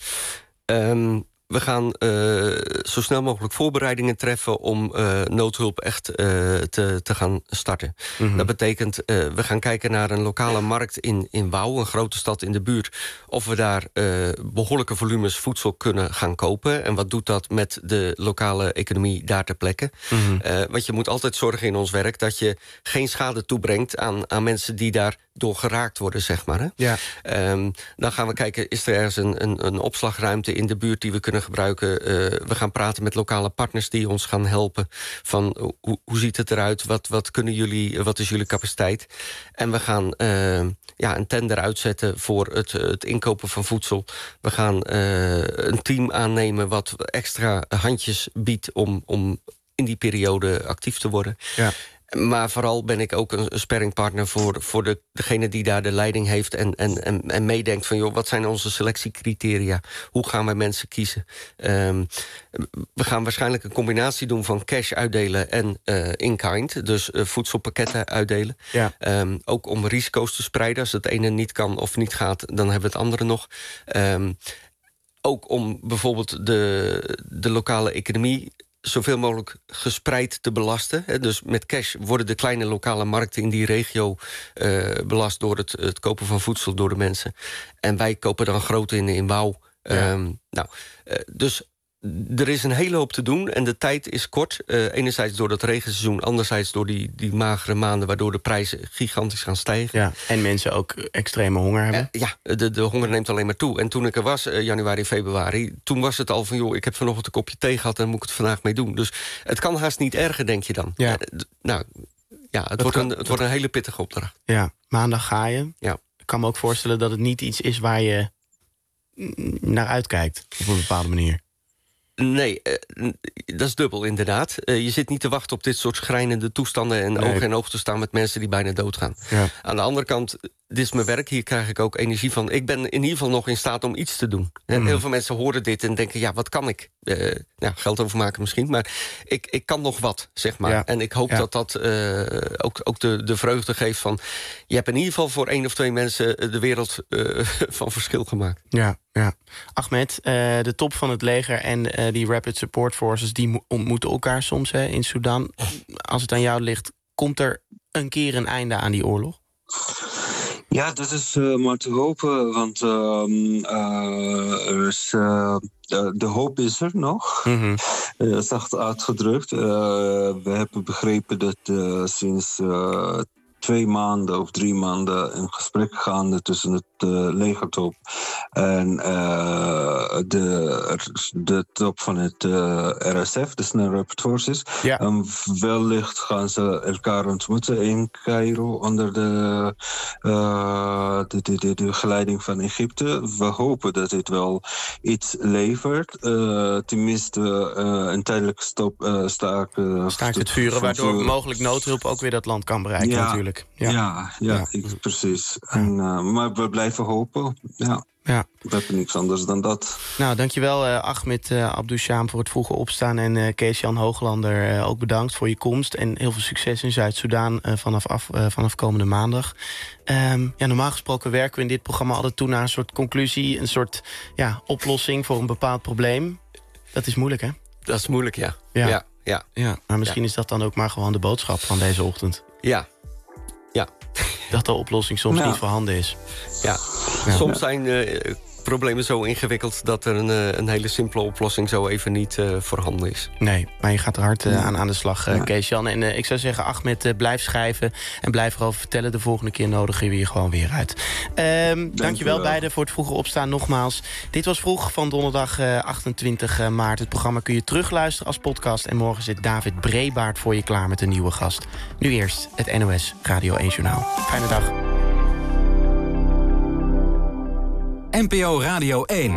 We gaan zo snel mogelijk voorbereidingen treffen om noodhulp echt te gaan starten. Mm-hmm. Dat betekent, we gaan kijken naar een lokale markt in Wau, een grote stad in de buurt. Of we daar behoorlijke volumes voedsel kunnen gaan kopen. En wat doet dat met de lokale economie daar ter plekke? Mm-hmm. Want je moet altijd zorgen in ons werk dat je geen schade toebrengt aan mensen die daar door geraakt worden, zeg maar. Hè? Ja. Dan gaan we kijken, is er ergens een opslagruimte in de buurt die we kunnen gebruiken? We gaan praten met lokale partners die ons gaan helpen. Van hoe ziet het eruit? Wat kunnen jullie? Wat is jullie capaciteit? En we gaan een tender uitzetten voor het inkopen van voedsel. We gaan een team aannemen wat extra handjes biedt om in die periode actief te worden. Ja. Maar vooral ben ik ook een sparringpartner voor degene die daar de leiding heeft en meedenkt van, wat zijn onze selectiecriteria? Hoe gaan wij mensen kiezen? We gaan waarschijnlijk een combinatie doen van cash uitdelen en in-kind. Dus voedselpakketten uitdelen. Ja. Ook om risico's te spreiden. Als het ene niet kan of niet gaat, dan hebben we het andere nog. Ook om bijvoorbeeld de lokale economie zoveel mogelijk gespreid te belasten. Dus met cash worden de kleine lokale markten in die regio belast door het kopen van voedsel door de mensen. En wij kopen dan groot in Wau. Ja. Dus er is een hele hoop te doen en de tijd is kort. Enerzijds door dat regenseizoen, anderzijds door die magere maanden, waardoor de prijzen gigantisch gaan stijgen. Ja, en mensen ook extreme honger hebben. De honger neemt alleen maar toe. En toen ik er was, januari, februari, toen was het al van, ik heb vanochtend een kopje thee gehad en moet ik het vandaag mee doen. Dus het kan haast niet erger, denk je dan. Ja. Het wordt een hele pittige opdracht. Ja, maandag ga je. Ja. Ik kan me ook voorstellen dat het niet iets is waar je naar uitkijkt op een bepaalde manier. Nee, dat is dubbel inderdaad. Je zit niet te wachten op dit soort schrijnende toestanden en oog in oog te staan met mensen die bijna doodgaan. Ja. Aan de andere kant, dit is mijn werk, hier krijg ik ook energie van. Ik ben in ieder geval nog in staat om iets te doen. Heel veel mensen horen dit en denken, wat kan ik? Geld overmaken misschien, maar ik kan nog wat, zeg maar. Ja. En ik hoop dat ook de vreugde geeft van, je hebt in ieder geval voor 1 of 2 mensen de wereld van verschil gemaakt. Ja. Ahmed, de top van het leger en die Rapid Support Forces, die ontmoeten elkaar soms in Sudan. Als het aan jou ligt, komt er een keer een einde aan die oorlog? Ja, dat is maar te hopen, want de hoop is er nog. Mm-hmm. Zacht uitgedrukt. We hebben begrepen dat sinds 2 maanden of 3 maanden een gesprek gaande tussen het legertop en de top van het RSF, de Snare Rapid Forces. Ja. Wellicht gaan ze elkaar ontmoeten in Cairo onder de geleiding van Egypte. We hopen dat dit wel iets levert. Tenminste, een tijdelijk staakt het vuren, waardoor mogelijk noodhulp ook weer dat land kan bereiken natuurlijk. Precies. Maar we blijven hopen. Ja. We hebben niks anders dan dat. Nou, dankjewel Ahmed Abdoucham voor het vroege opstaan. En Kees-Jan Hooglander ook bedankt voor je komst. En heel veel succes in Zuid-Soedan vanaf komende maandag. Normaal gesproken werken we in dit programma altijd toe naar een soort conclusie. Een soort oplossing voor een bepaald probleem. Dat is moeilijk, hè? Dat is moeilijk, ja. Ja, maar misschien is dat dan ook maar gewoon de boodschap van deze ochtend. Ja. Dat de oplossing soms niet voorhanden is. Ja. Soms zijn problemen zo ingewikkeld dat er een hele simpele oplossing zo even niet voorhanden is. Nee, maar je gaat er hard aan de slag, Kees-Jan. En ik zou zeggen, Ahmed, blijf schrijven en blijf erover vertellen. De volgende keer nodigen we je gewoon weer uit. Dankjewel beiden voor het vroege opstaan nogmaals. Dit was Vroeg van donderdag 28 maart. Het programma kun je terugluisteren als podcast. En morgen zit David Brebaert voor je klaar met een nieuwe gast. Nu eerst het NOS Radio 1 Journaal. Fijne dag. NPO Radio 1.